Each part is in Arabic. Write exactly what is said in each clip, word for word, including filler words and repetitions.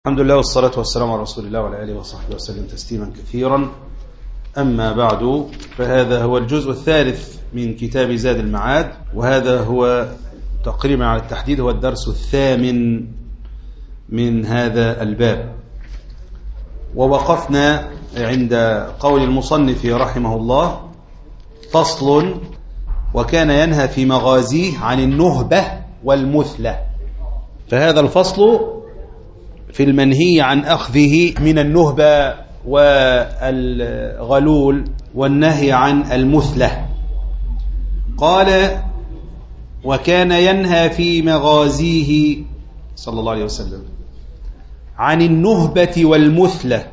الحمد لله والصلاة والسلام على رسول الله وعلى آله وصحبه وسلم تسليما كثيرا. أما بعد، فهذا هو الجزء الثالث من كتاب زاد المعاد، وهذا هو تقريبا على التحديد هو الدرس الثامن من هذا الباب. ووقفنا عند قول المصنف رحمه الله: فصل: وكان ينهى في مغازيه عن النهبة والمثلة. فهذا الفصل في المنهي عن أخذه من النهبة والغلول والنهي عن المثلة. قال: وكان ينهى في مغازيه صلى الله عليه وسلم عن النهبة والمثلة،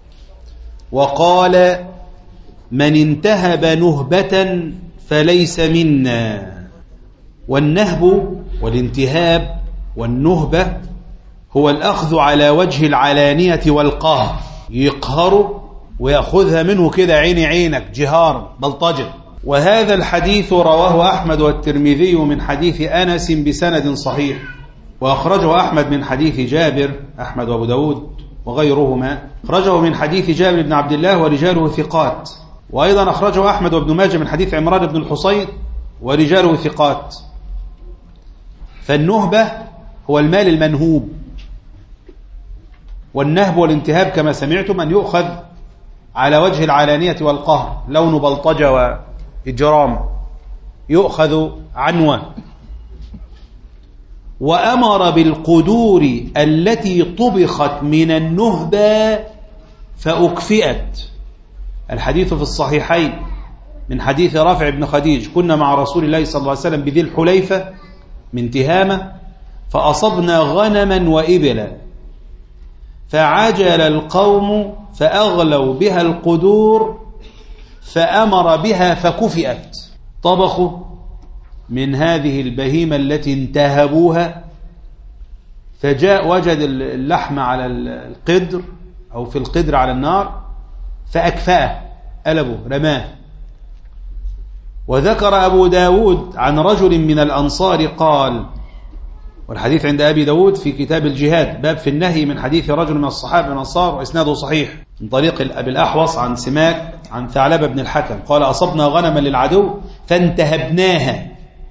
وقال: من انتهب نهبة فليس منا. والنهب والانتهاب والنهبة هو الأخذ على وجه العلانية والقهر، يقهر ويأخذها منه كده عيني عينك جهار بلطجة. وهذا الحديث رواه أحمد والترمذي من حديث أنس بسند صحيح، وأخرجه أحمد من حديث جابر، أحمد وأبو داود وغيرهما أخرجه من حديث جابر بن عبد الله ورجاله ثقات. وأيضا أخرجه أحمد وابن ماجه من حديث عمران بن الحصين ورجاله ثقات. فالنهبة هو المال المنهوب، والنهب والانتهاب كما سمعتم أن يؤخذ على وجه العلانية والقهر، لون بلطجة وإجرام، يؤخذ عنوة. وأمر بالقدور التي طبخت من النهبة فأكفئت. الحديث في الصحيحين من حديث رافع بن خديج: كنا مع رسول الله صلى الله عليه وسلم بذي الحليفة من تهامة، فأصبنا غنما وإبلا، فعجل القوم فأغلوا بها القدور فأمر بها فكفئت. طبخوا من هذه البهيمة التي انتهبوها، فجاء وجد اللحم على القدر أو في القدر على النار فأكفأه، قلبه رماه. وذكر أبو داود عن رجل من الأنصار قال، والحديث عند أبي داود في كتاب الجهاد، باب في النهي، من حديث رجل من الصحابة من الأنصار وإسناده صحيح من طريق أبي الأحوص عن سماك عن ثعلبة بن الحكم قال: أصبنا غنما للعدو فانتهبناها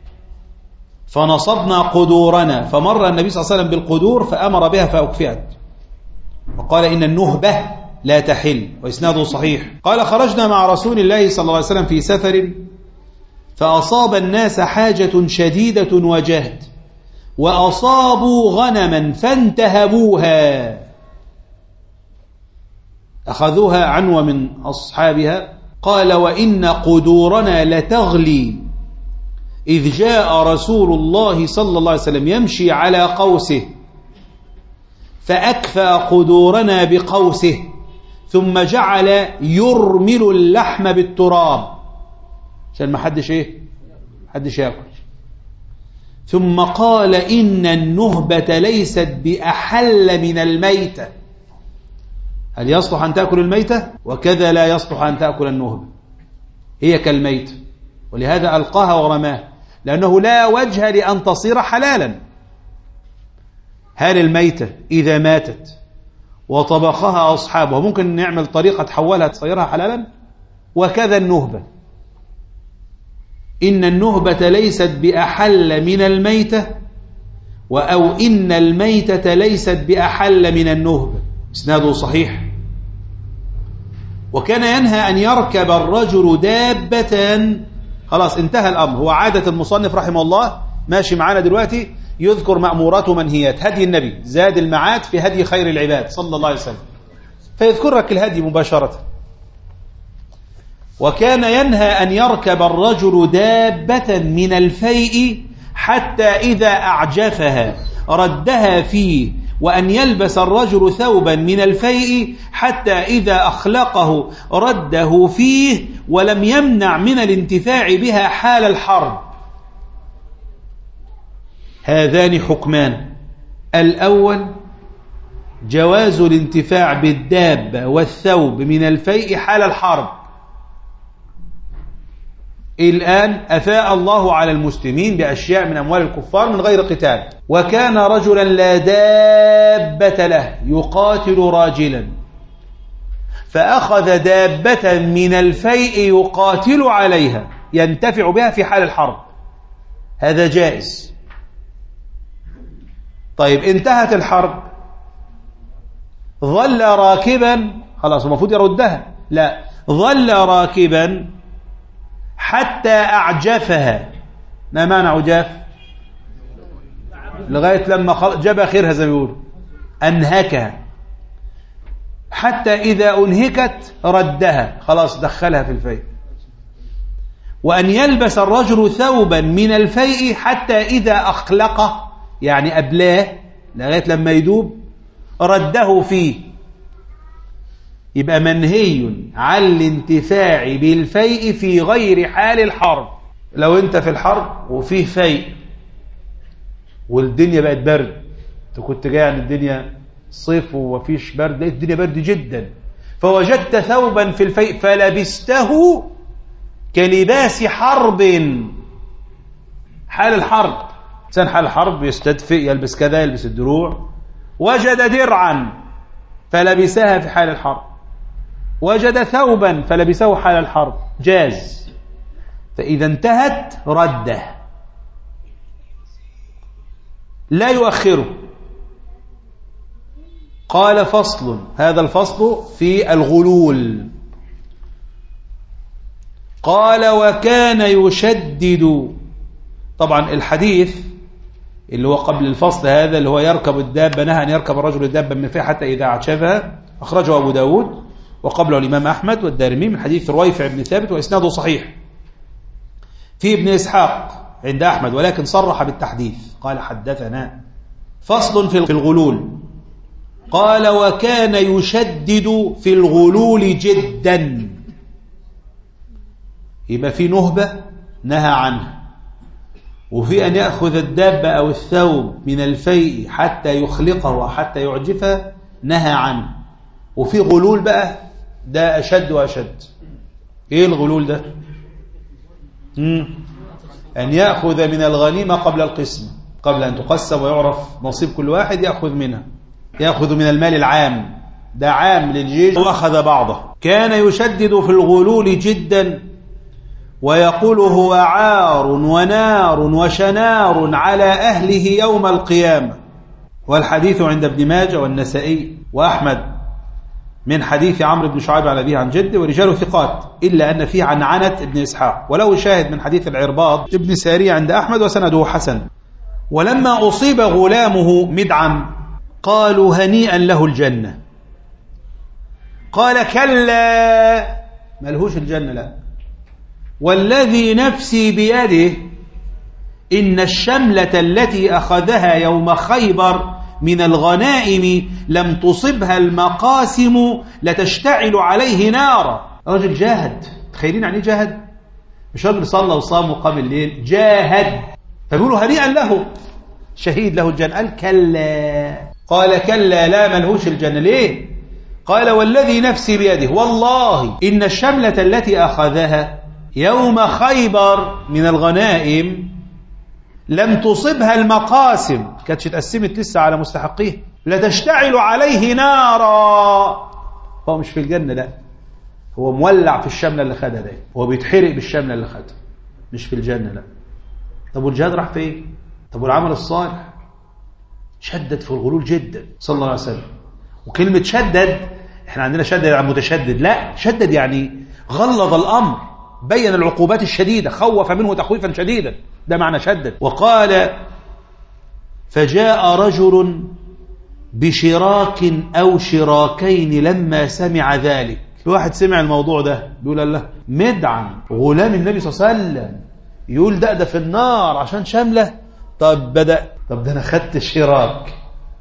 فنصبنا قدورنا، فمر النبي صلى الله عليه وسلم بالقدور فأمر بها فأكفئت، وقال: إن النهبة لا تحل، وإسناده صحيح. قال: خرجنا مع رسول الله صلى الله عليه وسلم في سفر، فأصاب الناس حاجة شديدة وجهد، وأصابوا غنما فانتهبوها، أخذوها عنوة من أصحابها. قال: وإن قدورنا لتغلي، إذ جاء رسول الله صلى الله عليه وسلم يمشي على قوسه فأكفأ قدورنا بقوسه، ثم جعل يرمل اللحم بالتراب عشان ما حدش ايه حدش ياكل، ثم قال: إن النهبة ليست بأحل من الميتة. هل يصلح أن تأكل الميتة؟ وكذا لا يصلح أن تأكل النهبة، هي كالميتة، ولهذا ألقاها ورماه، لأنه لا وجه لأن تصير حلالا. هل الميتة إذا ماتت وطبخها أصحابها ممكن نعمل طريقة تحولها تصيرها حلالا؟ وكذا النهبة، إن النهبة ليست بأحل من الميتة، أو إن الميتة ليست بأحل من النهبة، إسناده صحيح. وكان ينهى أن يركب الرجل دابة. خلاص انتهى الأمر، هو عادة المصنف رحمه الله ماشي معانا دلوقتي يذكر مأمورات ومنهيات، هدي النبي زاد المعاد في هدي خير العباد صلى الله عليه وسلم، فيذكر لك الهدي مباشرة. وكان ينهى أن يركب الرجل دابة من الفيء حتى إذا أعجفها ردها فيه، وأن يلبس الرجل ثوبا من الفيء حتى إذا أخلقه رده فيه، ولم يمنع من الانتفاع بها حال الحرب. هذان حكمان: الأول جواز الانتفاع بالدابة والثوب من الفيء حال الحرب، الآن أفاء الله على المسلمين بأشياء من أموال الكفار من غير قتال، وكان رجلا لا دابة له يقاتل راجلا، فأخذ دابة من الفيء يقاتل عليها ينتفع بها في حال الحرب، هذا جائز. طيب انتهت الحرب، ظل راكبا، خلاص المفروض يردها، لا، ظل راكبا حتى أعجفها. ما معنى عجاف؟ لغاية لما جاب آخرها زي ما بيقولوا، أنهكها، حتى إذا أنهكت ردها، خلاص دخلها في الفيء. وأن يلبس الرجل ثوبا من الفيء حتى إذا أخلقه، يعني أبلاه لغاية لما يدوب، رده فيه. يبقى منهي عن الانتفاع بالفيء في غير حال الحرب. لو انت في الحرب وفيه فيء والدنيا بقت برد، انت كنت جاي عن الدنيا صيف ومفيش برد، لقيت الدنيا برد جدا، فوجدت ثوبا في الفيء فلبسته كلباس حرب، حال الحرب. إنسان حال الحرب يستدفئ، يلبس كذا، يلبس الدروع. وجد درعا فلبسها في حال الحرب، وجد ثوبا فلبسه حال الحرب، جاز. فإذا انتهت رده، لا يؤخره. قال فصل، هذا الفصل في الغلول. قال وكان يشدد. طبعا الحديث اللي هو قبل الفصل هذا اللي هو يركب الدابة، نهى أن يركب الرجل الدابة من فيها حتى إذا أعجبها، أخرجه أبو داود وقبله الإمام أحمد والدارمي من حديث رويفع بن ثابت وإسناده صحيح. في ابن إسحاق عند أحمد ولكن صرح بالتحديث، قال حدثنا. فصل في الغلول. قال وكان يشدد في الغلول جدا، يبقى في نهبة نهى عنها، وفي أن يأخذ الدابة أو الثوب من الفيء حتى يخلقه وحتى يعجفه نهى عنه، وفي غلول بقى ده أشد وأشد. إيه الغلول ده؟ مم. أن يأخذ من الغنيمة قبل القسم، قبل أن تقسم ويعرف نصيب كل واحد يأخذ منها، يأخذ من المال العام، ده عام للجيش وأخذ بعضه. كان يشدد في الغلول جدا، ويقول هو عار ونار وشنار على أهله يوم القيامة. والحديث عند ابن ماجه والنسائي وأحمد من حديث عمرو بن شعيب عن أبيه عن جده، ورجاله ثقات، إلا أن فيه عن عنة ابن إسحاق، وله شاهد من حديث العرباض ابن سارية عند أحمد وسنده حسن. ولما أصيب غلامه مدعم قالوا هنيئا له الجنة، قال كلا، ملهوش الجنة، لا، والذي نفسي بيده إن الشملة التي أخذها يوم خيبر من الغنائم لم تصبها المقاسم لتشتعل عليه نارا. رجل جاهد، تخيلين يعني جاهد، مش راجل صلى وصام وقام الليل، جاهد، فبيقولوا هنيئا له، شهيد له الجنة. قال كلا، قال كلا لا، ملهوش الجنة. ليه؟ قال والذي نفسي بيده والله إن الشملة التي أخذها يوم خيبر من الغنائم لم تصبها المقاسم، كانتش اتقسمت لسه على مستحقيه، لتشتعل عليه نارا. هو مش في الجنة، لا، هو مولع في الشملة اللي خدها ده، هو بيتحرق بالشملة اللي خدها، مش في الجنة، لا. طب والجهاد راح فين؟ طب والعمل الصالح؟ شدد في الغلول جدا صلى الله عليه وسلم. وكلمة شدد، احنا عندنا شدد يعني متشدد، لا، شدد يعني غلظ الأمر، بين العقوبات الشديدة، خوف منه تخويفا شديدا، ده معنى شدد. وقال فجاء رجل بشراك أو شراكين لما سمع ذلك. في واحد سمع الموضوع ده بيقول الله، مدعم غلام النبي صلى الله عليه وسلم يقول ده ده في النار عشان شملة. طب بدأ، طب ده أنا خدت الشراك،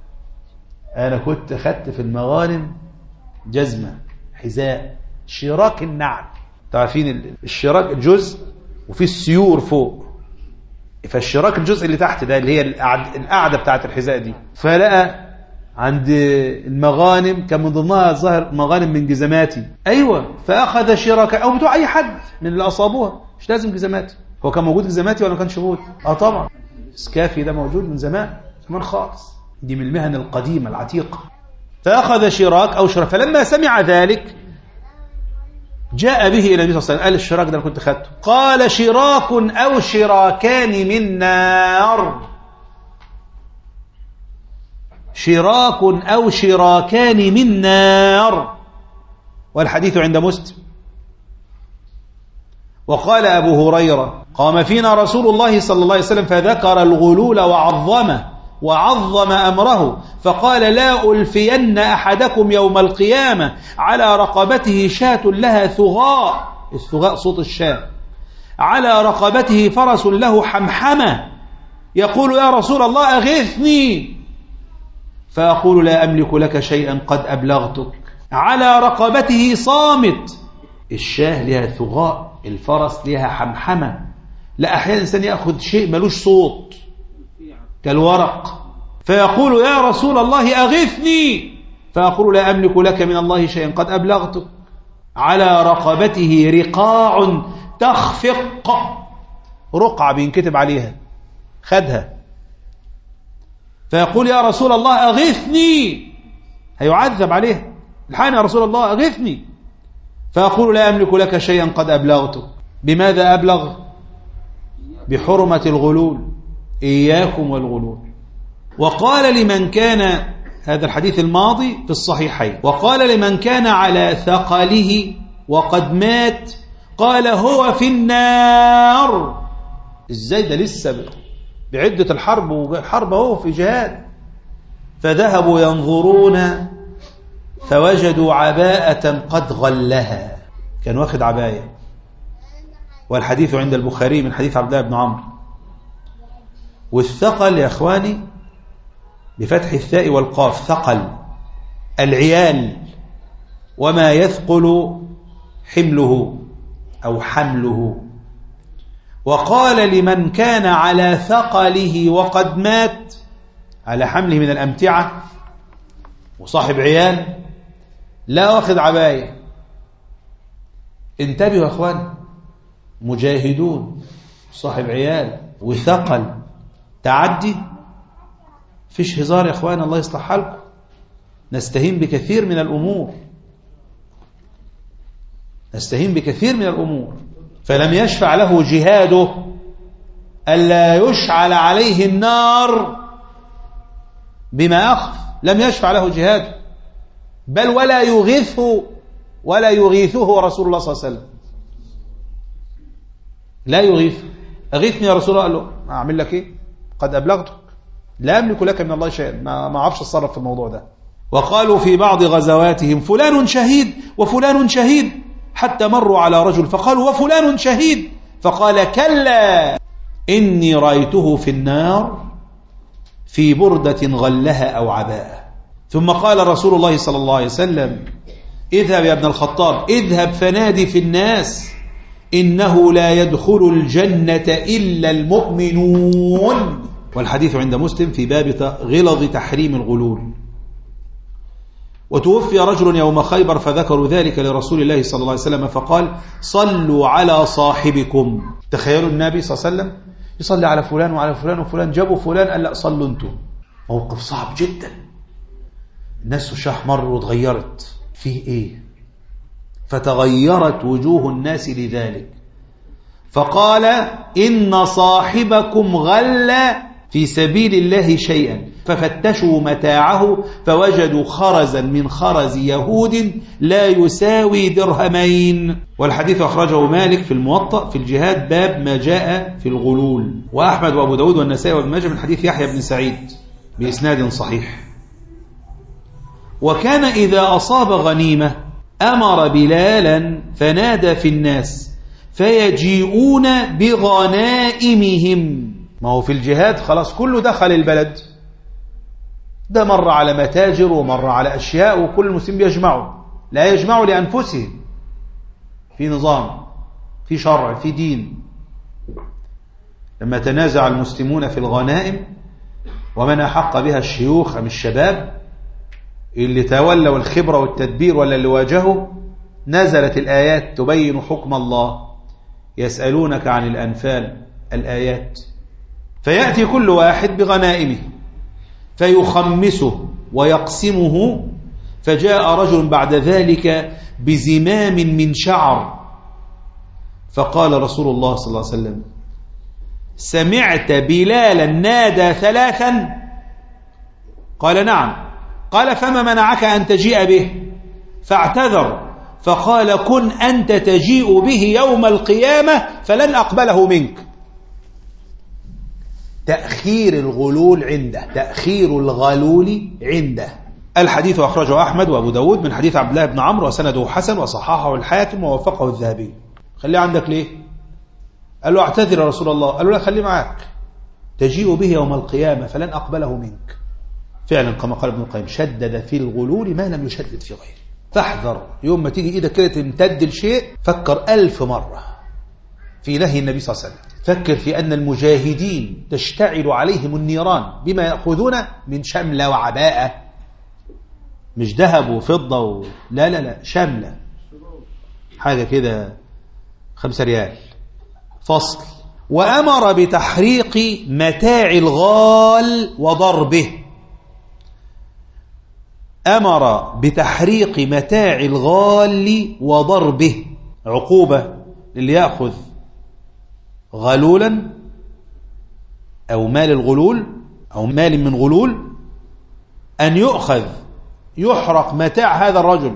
أنا كنت خدت في المغانم جزمة، حذاء، شراك النعل، تعرفين الشراك جزء وفي السيور فوق، فالشراك الجزء اللي تحت ده اللي هي القعدة بتاعت الحذاء دي. فلقى عند المغانم كان من ضمنها ظاهر مغانم من جزماتي. أيوة، فأخذ شراكة أو بتوع أي حد من اللي أصابوها، مش لازم جزماتي. هو كان موجود جزماتي ولا ما كانش موجود؟ آه طبعا، سكافي ده موجود من زمان زمان خالص، دي من المهن القديمة العتيقة. فأخذ شراك أو شراك، فلما سمع ذلك جاء به إلى النبي صلى الله عليه وسلم، قال الشراك ده أنا كنت خدته. قال شراك أو شراكان من نار، شراك أو شراكان من نار، والحديث عند مسلم. وقال أبو هريرة قام فينا رسول الله صلى الله عليه وسلم فذكر الغلول وعظمه وعظم أمره، فقال لا ألفين أحدكم يوم القيامة على رقبته شاة لها ثغاء، الثغاء صوت الشاة، على رقبته فرس له حمحمة، يقول يا رسول الله أغثني، فأقول لا أملك لك شيئا قد أبلغتك. على رقبته صامت، الشاه لها ثغاء، الفرس لها حمحمة. لا، أحيانا الإنسان يأخذ شيء ملوش صوت كالورق، فيقول يا رسول الله أغثني، فأقول لا أملك لك من الله شيئا قد أبلغتك. على رقبته رقاع تخفق، رقعة بينكتب عليها، خدها، فيقول يا رسول الله أغثني، هيعذب عليها، الحين يا رسول الله أغثني، فأقول لا أملك لك شيئا قد أبلغتك. بماذا أبلغ؟ بحرمة الغلول، إياكم والغلول. وقال لمن كان، هذا الحديث الماضي في الصحيحين، وقال لمن كان على ثقله وقد مات قال هو في النار. إزاي ده لسه بعدة الحرب، وحرب هو في جهاد. فذهبوا ينظرون فوجدوا عباءة قد غلها، كان واخد عباية، والحديث عند البخاري من حديث عبد الله بن عمرو. والثقل يا أخواني بفتح الثاء والقاف، ثقل العيال، وما يثقل حمله أو حمله. وقال لمن كان على ثقله وقد مات، على حمله من الأمتعة وصاحب عيال، لا واخد عباية. انتبهوا يا أخوان، مجاهدون، صاحب عيال وثقل، تعدي، فيش هزار يا أخوان، الله يصلح حالكم. نستهين بكثير من الأمور، نستهين بكثير من الأمور. فلم يشفع له جهاده ألا يشعل عليه النار بما أخف، لم يشفع له جهاده، بل ولا يغيثه ولا يغيثه رسول الله صلى الله عليه وسلم، لا يغيث. أغيثني يا رسول الله، قال له أعمل لك إيه؟ قد أبلغتك، لا أملك لك من الله شيئا، ما أعرفش أتصرف في الموضوع ده. وقالوا في بعض غزواتهم فلان شهيد وفلان شهيد، حتى مروا على رجل فقالوا وفلان شهيد، فقال كلا إني رأيته في النار في بردة غلها أو عباءة. ثم قال رسول الله صلى الله عليه وسلم اذهب يا ابن الخطاب، اذهب فنادي في الناس إنه لا يدخل الجنة إلا المؤمنون. والحديث عند مسلم في باب غلظ تحريم الغلول. وتوفي رجل يوم خيبر فذكروا ذلك لرسول الله صلى الله عليه وسلم فقال صلوا على صاحبكم. تخيلوا النبي صلى الله عليه وسلم يصلي على فلان وعلى فلان وفلان، جابوا فلان قال لا صلوا انتم. موقف صعب جدا، الناس وشها احمر وتغيرت، فيه ايه؟ فتغيرت وجوه الناس لذلك، فقال إن صاحبكم غل في سبيل الله شيئا، ففتشوا متاعه فوجدوا خرزا من خرز يهود لا يساوي درهمين. والحديث أخرجه مالك في الموطأ في الجهاد باب ما جاء في الغلول، وأحمد وأبو داود والنسائي وابن ماجه من حديث يحيى بن سعيد بإسناد صحيح. وكان إذا أصاب غنيمة أمر بلالا فنادى في الناس فيجيئون بغنائمهم. ما هو في الجهاد خلاص كله دخل البلد، ده مر على متاجر ومر على أشياء، وكل المسلمين بيجمعوا، لا يجمعوا لأنفسهم، في نظام، في شرع، في دين. لما تنازع المسلمون في الغنائم ومن أحق بها الشيوخ أم الشباب اللي تولوا الخبرة والتدبير ولا اللي واجهوا، نزلت الآيات تبين حكم الله. يسألونك عن الأنفال، الآيات. فيأتي كل واحد بغنائمه فيخمسه ويقسمه. فجاء رجل بعد ذلك بزمام من شعر فقال رسول الله صلى الله عليه وسلم: سمعت بلالا نادى ثلاثا؟ قال: نعم. قال: فما منعك أن تجيء به؟ فاعتذر فقال: كن أنت تجيء به يوم القيامة فلن أقبله منك. تأخير الغلول عنده، تأخير الغلول عنده. الحديث أخرجه أحمد وأبو داود من حديث عبد الله بن عمرو وسنده حسن وصححه الحاكم ووفقه الذهبي. خليه عندك ليه؟ قال له: اعتذر يا رسول الله. قال له: لا، خليه معاك، تجيء به يوم القيامة فلن أقبله منك. فعلا كما قال ابن القيم: شدد في الغلول ما لم يشدد في غيره. فاحذر يوم ما تيجي إيدك كده تمتد لشيء، فكر ألف مرة في نهي النبي صلى الله عليه وسلم. فكر في أن المجاهدين تشتعل عليهم النيران بما يأخذون من شملة وعباءة، مش ذهب وفضة و... لا لا لا، شملة، حاجة كده خمسة ريال. فصل: وأمر بتحريق متاع الغال وضربه. أمر بتحريق متاع الغال وضربه، عقوبة للي يأخذ غلولا أو مال الغلول أو مال من غلول، أن يؤخذ يحرق متاع هذا الرجل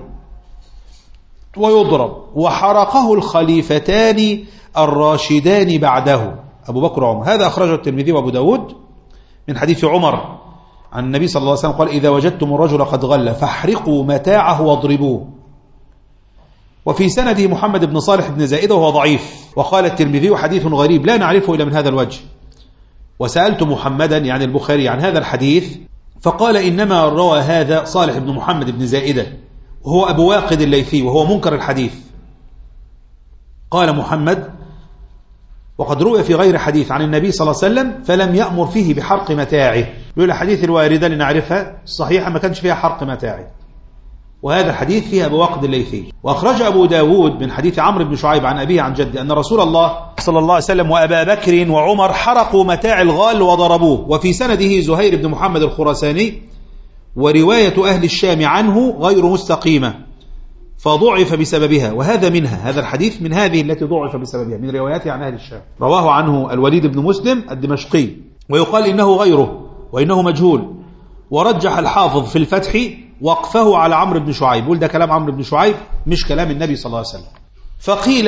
ويضرب. وحرقه الخليفتان الراشدان بعده، أبو بكر وعمر. هذا أخرجه الترمذي وأبو داود من حديث عمر عن النبي صلى الله عليه وسلم قال: إذا وجدتم الرجل قد غل فاحرقوا متاعه واضربوه. وفي سنده محمد بن صالح بن زائدة وهو ضعيف. وقال الترمذي: حديث غريب لا نعرفه إلا من هذا الوجه. وسألت محمدا يعني البخاري عن هذا الحديث فقال: إنما روى هذا صالح بن محمد بن زائدة وهو أبو واقد الليثي وهو منكر الحديث. قال محمد: وقد روى في غير حديث عن النبي صلى الله عليه وسلم فلم يأمر فيه بحرق متاعه. يقول الحديث الواردة لنعرفها الصحيحة ما كانش فيها حرق متاعه، وهذا الحديث فيه أبو واقد الليثي. وأخرج أبو داود من حديث عمرو بن شعيب عن أبيه عن جده أن رسول الله صلى الله عليه وسلم وأبا بكر وعمر حرقوا متاع الغال وضربوه. وفي سنده زهير بن محمد الخراساني، ورواية أهل الشام عنه غير مستقيمة فضعف بسببها. وهذا منها، هذا الحديث من هذه التي ضعف بسببها من رواياته عن أهل الشام. رواه عنه الوليد بن مسلم الدمشقي، ويقال إنه غيره وإنه مجهول. ورجح الحافظ في الفتح وقفه على عمرو بن شعيب، يقول ده كلام عمرو بن شعيب مش كلام النبي صلى الله عليه وسلم. فقيل،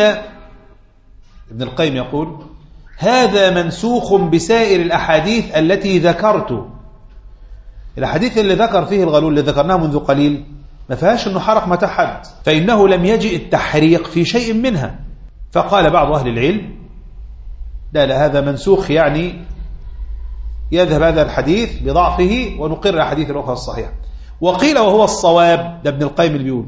ابن القيم يقول: هذا منسوخ بسائر الأحاديث التي ذكرت. الأحاديث اللي ذكر فيه الغلول اللي ذكرناها منذ قليل ما فيهاش أنه حرق متاع حد، فإنه لم يجئ التحريق في شيء منها. فقال بعض أهل العلم: لا لا، هذا منسوخ، يعني يذهب هذا الحديث بضعفه ونقر الحديث الأخرى الصحيح. وقيل وهو الصواب، ده ابن القيم اللي بيقول،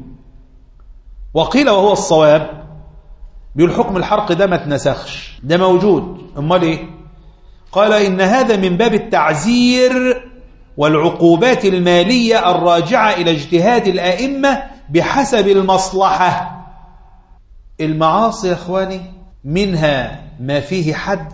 وقيل وهو الصواب بيقول حكم الحرق ده ما تنسخش، ده موجود. امال ايه؟ قال: إن هذا من باب التعزير والعقوبات المالية الراجعة إلى اجتهاد الآئمة بحسب المصلحة. المعاصي يا إخواني منها ما فيه حد،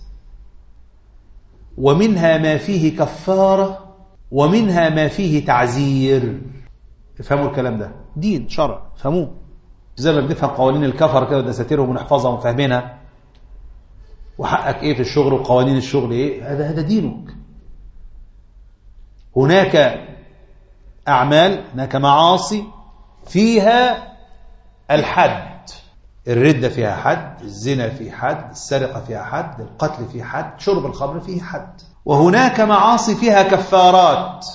ومنها ما فيه كفارة، ومنها ما فيه تعزير. افهموا الكلام ده، دين شرع، فهموه زي ما بنفهم قوانين الكفر كده ودساتيرهم ونحفظها ونفهمينها، وحقك ايه في الشغل وقوانين الشغل ايه، هذا هذا دينك. هناك أعمال، هناك معاصي فيها الحد، الردة فيها حد، الزنا فيه حد، السرقة فيها حد، القتل فيه حد، شرب الخمر فيه حد. وهناك معاصي فيها كفارات،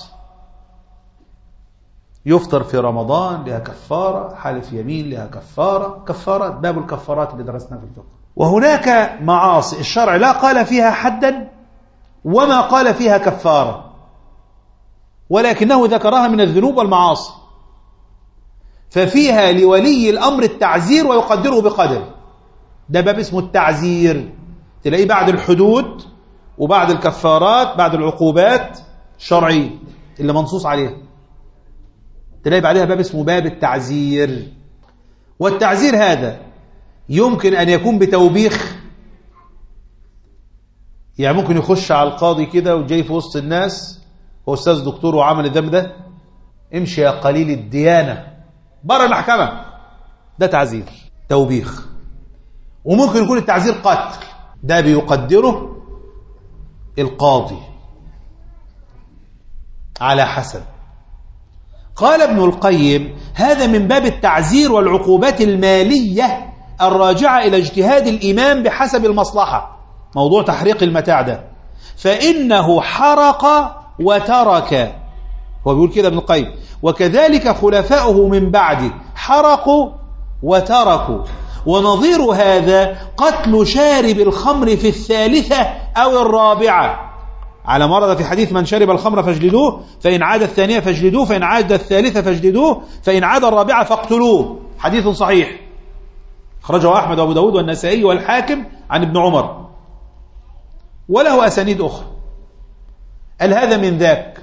يفطر في رمضان لها كفارة، حلف يمين لها كفارة، كفارات، باب الكفارات اللي درسنا في الفقه. وهناك معاصي الشرع لا قال فيها حدا وما قال فيها كفارة، ولكنه ذكرها من الذنوب والمعاصي، ففيها لولي الأمر التعزير ويقدره بقدر. ده باب اسمه التعزير، تلاقيه بعد الحدود وبعد الكفارات، بعد العقوبات الشرعية اللي منصوص عليها. تلاقي بعدها باب اسمه باب التعزير. والتعزير هذا يمكن أن يكون بتوبيخ، يعني ممكن يخش على القاضي كده وجاي في وسط الناس، هو أستاذ دكتور وعمل الذنب ده، امشي يا قليل الديانة بره المحكمة، ده تعزير توبيخ. وممكن يكون التعزير قتل، ده بيقدره القاضي على حسب. قال ابن القيم هذا من باب التعزير والعقوبات المالية الراجعة إلى اجتهاد الإمام بحسب المصلحة. موضوع تحريق المتاع ده، فإنه حرق وترك، هو بيقول كده ابن القيم، وكذلك خلفاؤه من بعده حرقوا وتركوا. ونظير هذا قتل شارب الخمر في الثالثة أو الرابعة، على مرض في حديث من شرب الخمر فاجلدوه، فإن عاد الثانية فاجلدوه، فإن عاد الثالثة فاجلدوه، فإن عاد الرابعة فاقتلوه. حديث صحيح خرجه أحمد وأبو داود والنسائي والحاكم عن ابن عمر، وله أسانيد أخرى. قال هذا من ذاك،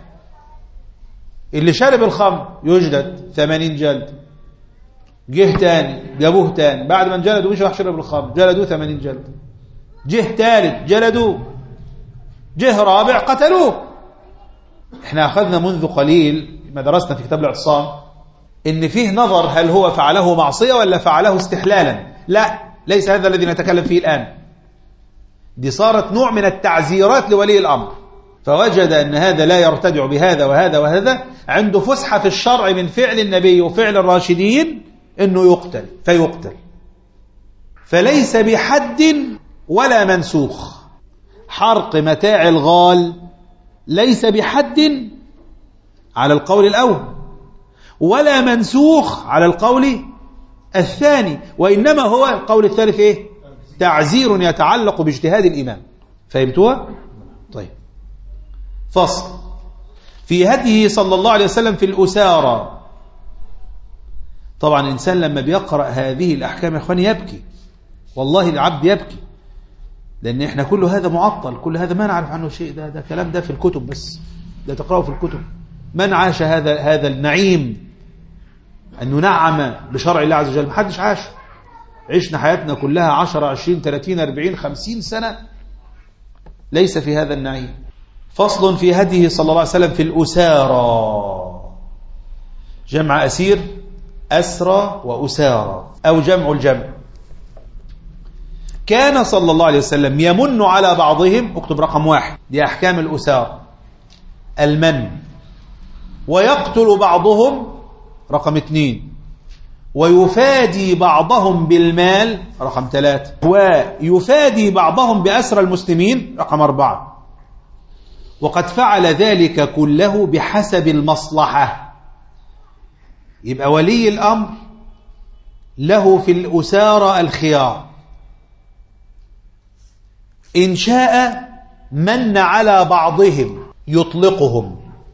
اللي شرب الخمر يجلد ثمانين جلد. جه تاني جابوه تاني، بعد ما جلدوا مش راح شرب الخمر، جلدوه ثمانين جلد. جه ثالث جلدوه، جه رابع قتلوه. احنا أخذنا منذ قليل ما درسنا في كتاب الاعتصام إن فيه نظر هل هو فعله معصية ولا فعله استحلالا. لا، ليس هذا الذي نتكلم فيه الآن. دي صارت نوع من التعزيرات لولي الأمر، فوجد أن هذا لا يرتدع بهذا وهذا وهذا، عنده فسحة في الشرع من فعل النبي وفعل الراشدين أنه يقتل فيقتل. فليس بحد ولا منسوخ. حرق متاع الغال ليس بحد على القول الأول، ولا منسوخ على القول الثاني، وإنما هو القول الثالث إيه؟ تعزير يتعلق باجتهاد الإمام. فهمتوها؟ طيب. فصل في هديه صلى الله عليه وسلم في الأسارة. طبعا الإنسان لما بيقرأ هذه الأحكام يا أخواني يبكي، والله العبد يبكي، لأن إحنا كل هذا معطل، كل هذا ما نعرف عنه شيء. ده ده كلام ده في الكتب بس، ده تقرأه في الكتب. من عاش هذا هذا النعيم أن ننعم بشرع الله عز وجل؟ محدش عاش. عشنا حياتنا كلها عشرة عشرين ثلاثين أربعين خمسين سنة ليس في هذا النعيم. فصل في هديه صلى الله عليه وسلم في الأسارة. جمع أسير، أسرى وأسارة، أو جمع الجمع. كان صلى الله عليه وسلم يمن على بعضهم، اكتب رقم واحد، دي أحكام الأسارة المن، ويقتل بعضهم، رقم اثنين، ويفادي بعضهم بالمال، رقم ثلاثة، ويفادي بعضهم بأسرى المسلمين، رقم أربعة. وقد فعل ذلك كله بحسب المصلحة. يبقى ولي الأمر له في الأسارة الخيار، إن شاء من على بعضهم يطلقهم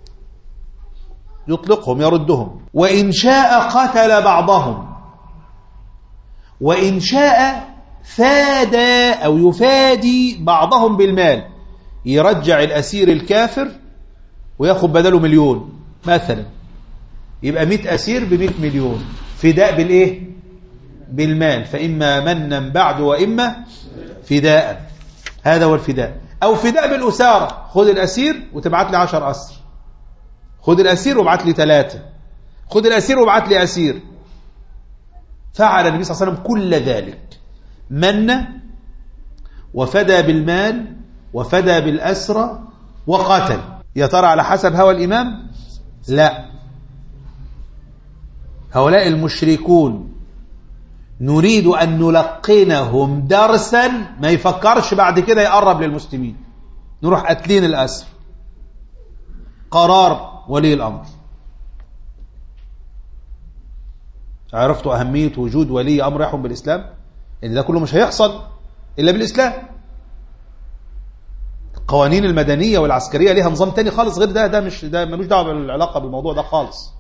يطلقهم يردهم، وإن شاء قتل بعضهم، وإن شاء فادى أو يفادي بعضهم بالمال، يرجع الأسير الكافر وياخد بدله مليون مثلا، يبقى مئة أسير بمئة مليون، فداء بالإيه؟ بالمال. فإما منا بعد وإما فداء، هذا هو الفداء. أو فداء بالأسارة، خذ الأسير وتبعت لي عشر أسر، خذ الأسير وابعت لي ثلاثة، خذ الأسير وابعت لي أسير. فعل النبي صلى الله عليه وسلم كل ذلك، من وفدى بالمال وفدى بالأسرى وقتل. يا ترى على حسب هوى الإمام؟ لا، هؤلاء المشركون نريد أن نلقنهم درسا ما يفكرش بعد كده يقرب للمسلمين، نروح قتلين الأسر. قرار ولي الأمر. عرفتوا أهمية وجود ولي أمر يحكم بالإسلام؟ إن ده كله مش هيحصل إلا بالإسلام. القوانين المدنية والعسكرية ليها نظام تاني خالص غير ده، ده مش ده ملوش دعوة بالعلاقة بالموضوع ده خالص.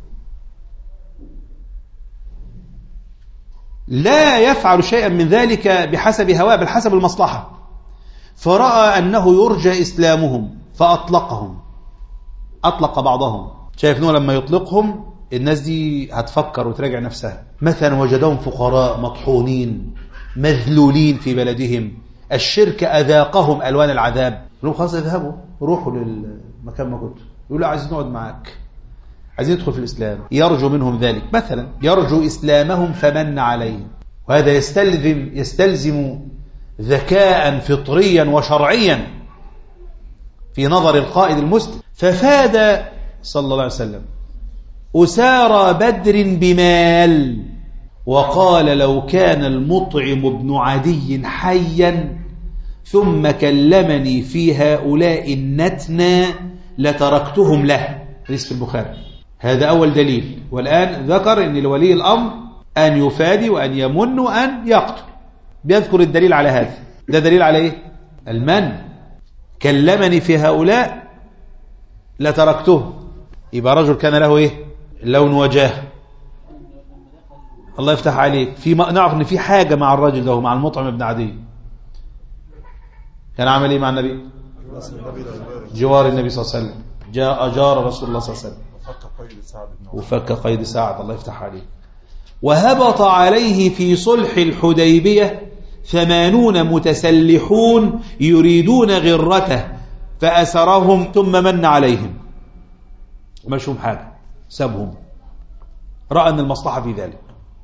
لا يفعل شيئا من ذلك بحسب هواه، بل حسب المصلحة. فرأى أنه يرجى إسلامهم فأطلقهم، أطلق بعضهم. شايف أنه لما يطلقهم الناس دي هتفكر وتراجع نفسها. مثلا وجدهم فقراء مطحونين مذلولين في بلدهم، الشرك أذاقهم ألوان العذاب، يقولوا خلاص اذهبوا روحوا للمكان ما كنتوا، يقولوا عايزين نقعد معاك، عايزين ندخل في الإسلام. يرجو منهم ذلك، مثلا يرجو إسلامهم فمن عليهم. وهذا يستلزم يستلزم ذكاء فطريا وشرعيا في نظر القائد المسلم. ففاد صلى الله عليه وسلم أسارى بدر بمال، وقال لو كان المطعم بن عدي حيا ثم كلمني في هؤلاء النتنى لتركتهم له. حديث في البخاري. هذا أول دليل. والآن ذكر أن لولي الأمر أن يفادي وأن يمن وأن يقتل، بيذكر الدليل على هذا. ده دليل على إيه؟ المن. كلمني في هؤلاء لتركته، يبقى رجل كان له إيه؟ لون وجاه. الله يفتح عليك. في نعرف أن في حاجة مع الرجل ده، مع المطعم بن عدي. كان عمل إيه مع النبي؟ جوار النبي صلى الله عليه وسلم. جاء أجار رسول الله صلى الله عليه وسلم وفك قيد سعد. الله يفتح عليك. وهبط عليه في صلح الحديبية ثمانون متسلحون يريدون غرته فأسرهم ثم من عليهم، مشهم حاجة، سابهم، رأى أن المصلحة في ذلك.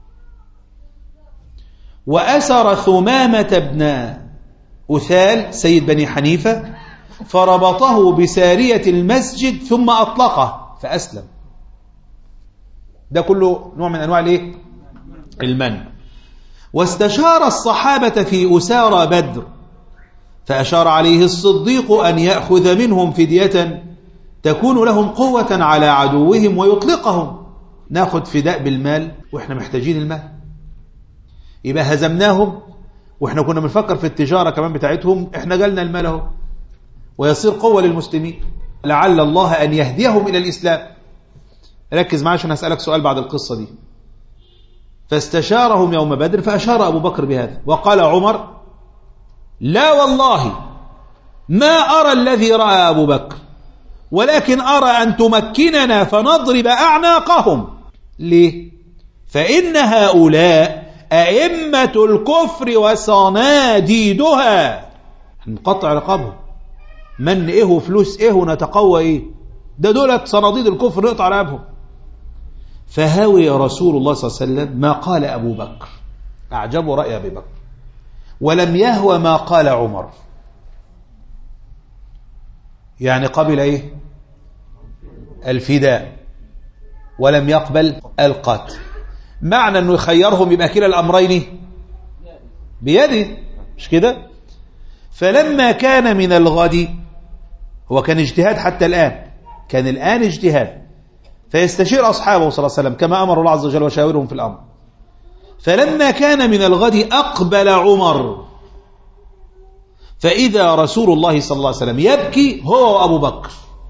وأسر ثمامة بن أثال سيد بني حنيفة فربطه بسارية المسجد ثم أطلقه فأسلم. ده كله نوع من أنواع الإيه؟ المن. واستشار الصحابة في أسارى بدر فأشار عليه الصديق أن يأخذ منهم فدية تكون لهم قوة على عدوهم ويطلقهم. ناخذ فداء بالمال وإحنا محتاجين المال، يبقى هزمناهم وإحنا كنا بنفكر في التجارة كمان بتاعتهم، إحنا جالنا المال اهو ويصير قوة للمسلمين، لعل الله أن يهديهم إلى الإسلام. ركز معي عشان أسألك سؤال بعد القصة دي. فاستشارهم يوم بدر فأشار أبو بكر بهذا، وقال عمر لا والله ما أرى الذي رأى أبو بكر، ولكن أرى أن تمكننا فنضرب أعناقهم. ليه؟ فإن هؤلاء أئمة الكفر وصناديدها، نقطع رقابهم، من إيه وفلوس إيه ونتقوى إيه، ده دولة صناديد الكفر نقطع رقابهم. فهوي رسول الله صلى الله عليه وسلم ما قال أبو بكر، أعجبه رأي أبي بكر، ولم يهوى ما قال عمر. يعني قبل إيه؟ الفداء ولم يقبل القتل. معنى أنه يخيرهم يبقى كلا الأمرين بيده، مش كده؟ فلما كان من الغد، هو كان اجتهاد حتى الآن، كان الآن اجتهاد، فيستشير أصحابه صلى الله عليه وسلم كما أمر الله عز وجل وشاورهم في الأمر. فلما كان من الغد أقبل عمر فإذا رسول الله صلى الله عليه وسلم يبكي هو وأبو بكر.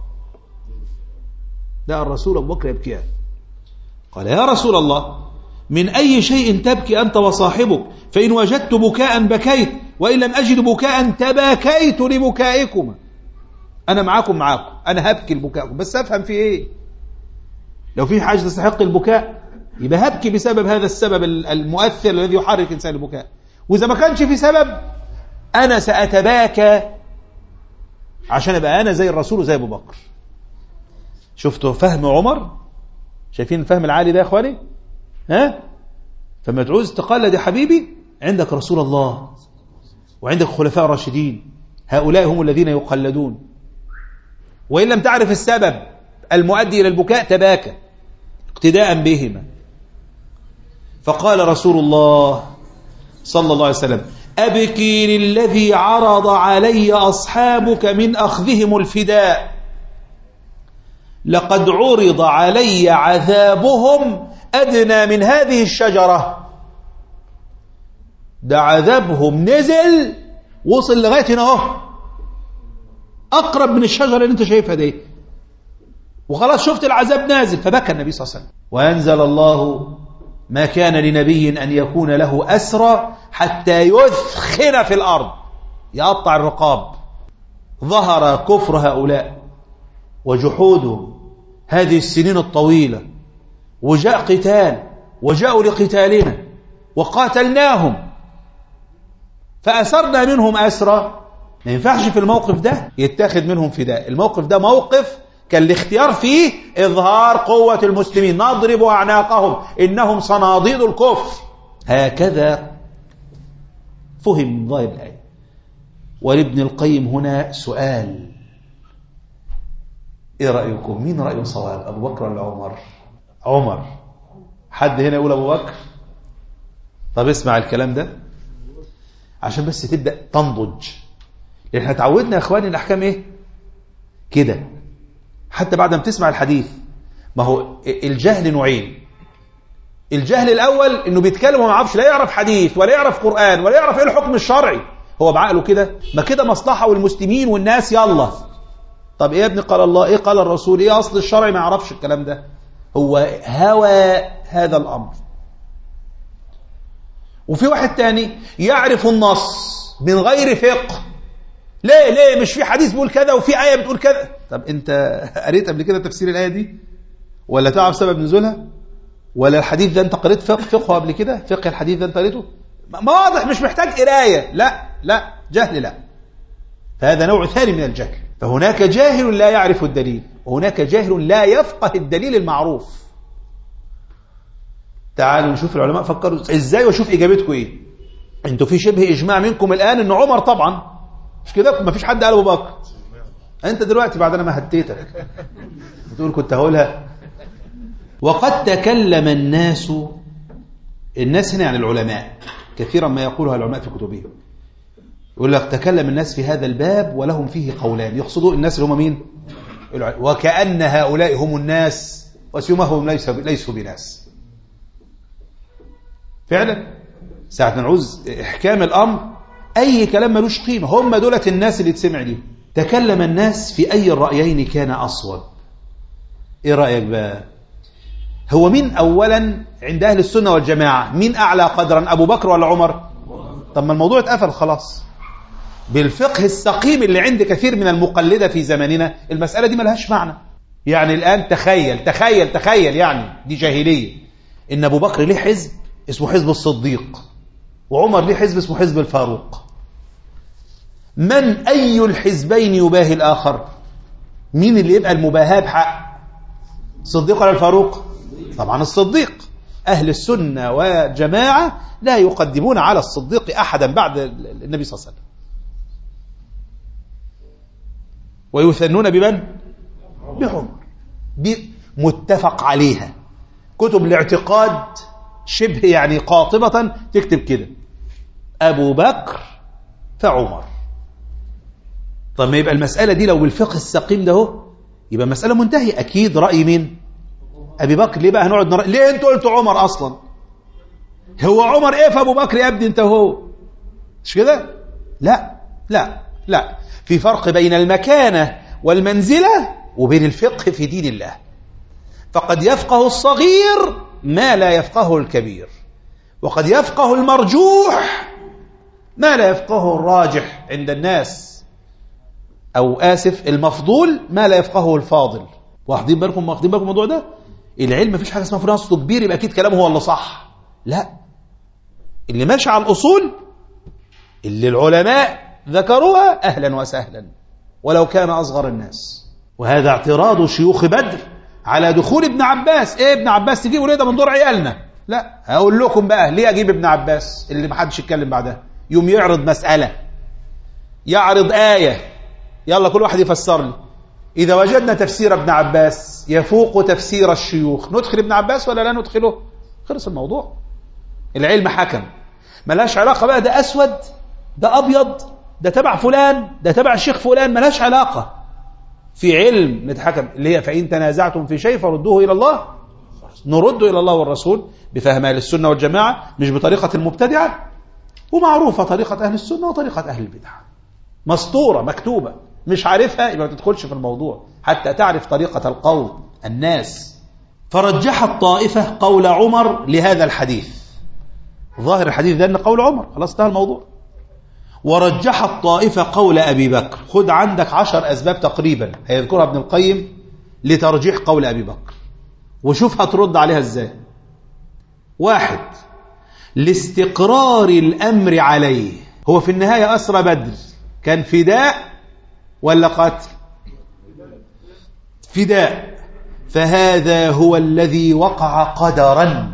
ده الرسول أبو بكر يبكي. قال يا رسول الله من أي شيء تبكي أنت وصاحبك؟ فإن وجدت بكاء بكيت، وإن لم أجد بكاء تباكيت لبكائكما. أنا معاكم معاكم، أنا هبكي لبكائكم، بس أفهم في إيه. لو في حاجة تستحق البكاء يبقى هبكي بسبب هذا السبب المؤثر الذي يحرك إنسان البكاء، وإذا ما كانش في سبب أنا سأتباكى عشان أبقى أنا زي الرسول وزي أبو بكر. شفتوا فهم عمر؟ شايفين الفهم العالي ده يا أخواني؟ ها؟ فما تعوز تقلد يا حبيبي، عندك رسول الله وعندك خلفاء راشدين، هؤلاء هم الذين يقلدون. وإن لم تعرف السبب المؤدي إلى البكاء تباكى اقتداء بهما. فقال رسول الله صلى الله عليه وسلم أبكي للذي عرض علي أصحابك من أخذهم الفداء، لقد عرض علي عذابهم أدنى من هذه الشجرة. ده عذابهم نزل وصل لغاية هنا اهو، أقرب من الشجرة اللي انت شايفها دي، وخلاص شفت العذاب نازل. فبكى النبي صلى الله عليه وسلم. وأنزل الله ما كان لنبي أن يكون له أسرى حتى يثخن في الأرض، يقطع الرقاب. ظهر كفر هؤلاء وجحودهم هذه السنين الطويلة وجاء قتال وجاءوا لقتالنا وقاتلناهم فأسرنا منهم أسرى، ما ينفعش في الموقف ده يتاخد منهم فداء. الموقف ده موقف كان الاختيار فيه إظهار قوة المسلمين، نضرب أعناقهم إنهم صناديد الكفر. هكذا فهم ظاهر الآية. ولابن القيم هنا سؤال: إيه رأيكم؟ مين رأيه صواب، أبو بكر ولا عمر؟ عمر. حد هنا يقول أبو بكر؟ طب اسمع الكلام ده عشان بس تبدأ تنضج، لأن احنا تعودنا يا إخواني الأحكام إيه كده. حتى بعد ما تسمع الحديث، ما هو الجهل نوعين. الجهل الأول إنه بيتكلم وما يعرفش، لا يعرف حديث ولا يعرف قرآن ولا يعرف إيه الحكم الشرعي، هو بعقله كده ما كده مصلحة والمسلمين والناس يلا. طب إيه يا ابني قال الله، إيه قال الرسول، إيه أصل الشرع، ما يعرفش الكلام ده، هو هوى هذا الأمر. وفي واحد تاني يعرف النص من غير فقه، ليه ليه مش في حديث بيقول كذا وفي آية بتقول كذا. طب أنت قريت قبل كده تفسير الآية دي، ولا تعرف سبب نزولها، ولا الحديث ده أنت قريت فقه فقه قبل كده، فقه الحديث ده أنت قريته؟ ما واضح مش محتاج قراية. لا لا جهل، لا، فهذا نوع ثاني من الجهل. فهناك جاهل لا يعرف الدليل، وهناك جاهل لا يفقه الدليل المعروف. تعالوا نشوف العلماء فكروا ازاي وشوف اجابتكم ايه. انتوا في شبه اجماع منكم الان ان عمر طبعا، مش كده؟ ما فيش حد قال ابو بكر. انت دلوقتي بعد انا ما هديتك بتقول كنت هقولها. وقد تكلم الناس، الناس هنا يعني العلماء، كثيرا ما يقولها العلماء في كتبهم، يقول لك تكلم الناس في هذا الباب ولهم فيه قولان، يقصدوا الناس اللي هم مين؟ وكأن هؤلاء هم الناس وسيمهم ليسوا بناس. فعلا ساعة نعوز إحكام الأمر أي كلام ملوش قيمة، هم دولة الناس اللي تسمع ليه. تكلم الناس في أي الرأيين كان أصوب. إيه رأيك بقى؟ هو مين أولا عند أهل السنة والجماعة، مين أعلى قدرا، أبو بكر ولا عمر؟ طب ما الموضوع اتقفل خلاص. بالفقه السقيم اللي عند كثير من المقلدة في زماننا المسألة دي ملهاش معنى. يعني الآن تخيل تخيل تخيل يعني دي جاهلية، إن أبو بكر ليه حزب اسمه حزب الصديق، وعمر ليه حزب اسمه حزب الفاروق. من أي الحزبين يباهي الآخر؟ مين اللي يبقى المباهاة بحق، الصديق ولا الفاروق؟ طبعا الصديق. أهل السنة وجماعة لا يقدمون على الصديق أحدا بعد النبي صلى الله عليه وسلم، ويثنون بمن؟ بعمر. متفق عليها. كتب الاعتقاد شبه يعني قاطبة تكتب كده أبو بكر فعمر. طب ما يبقى المسألة دي لو بالفقه السقيم ده هو يبقى مسألة منتهية. أكيد رأي مين؟ أبي بكر. ليه بقى هنقعد نرأي؟ ليه أنتوا قلتوا عمر أصلا؟ هو عمر إيه في أبو بكر يا ابني أنت هو؟ مش كده؟ لا لا لا، في فرق بين المكانة والمنزلة وبين الفقه في دين الله. فقد يفقه الصغير ما لا يفقه الكبير، وقد يفقه المرجوح ما لا يفقه الراجح عند الناس، أو آسف المفضول ما لا يفقه الفاضل. واخدين بالكم واخدين بالكم الموضوع ده؟ العلم مفيش حاجة اسمها فلان صوته كبير يبقى أكيد كلامه هو اللي صح. لا، اللي ماشي على الأصول اللي العلماء ذكروها أهلا وسهلا ولو كان أصغر الناس. وهذا اعتراض شيوخ بدر على دخول ابن عباس. ايه ابن عباس تجيبوا ليه؟ ده من دور عيالنا. لا، هقول لكم بقى ليه اجيب ابن عباس اللي محدش يتكلم بعدها. يوم يعرض مسألة، يعرض آية، يلا كل واحد يفسر لي. إذا وجدنا تفسير ابن عباس يفوق تفسير الشيوخ ندخل ابن عباس ولا لا ندخله؟ خلص الموضوع. العلم حكم، ملاش علاقة بقى ده أسود ده أبيض ده تبع فلان ده تبع الشيخ فلان، ملاش علاقة. في علم نتحكم اللي هي فإن تنازعتم في شيء فردوه إلى الله، نرد إلى الله والرسول بفهم أهل السنة والجماعة مش بطريقة المبتدعة. ومعروفة طريقة أهل السنة وطريقة أهل البدعة، مسطورة مكتوبة، مش عارفها يبقى ما تدخلش في الموضوع حتى تعرف طريقة القول الناس. فرجح الطائفة قول عمر لهذا الحديث، ظاهر الحديث ده أن قول عمر، خلاص انتهى الموضوع. ورجح الطائفة قول أبي بكر. خد عندك عشر أسباب تقريبا هيذكرها ابن القيم لترجيح قول أبي بكر. وشوف هترد عليها ازاي. واحد، لاستقرار الأمر عليه. هو في النهاية أسرى بدر كان فداء ولا قتل؟ فداء. فهذا هو الذي وقع قدرا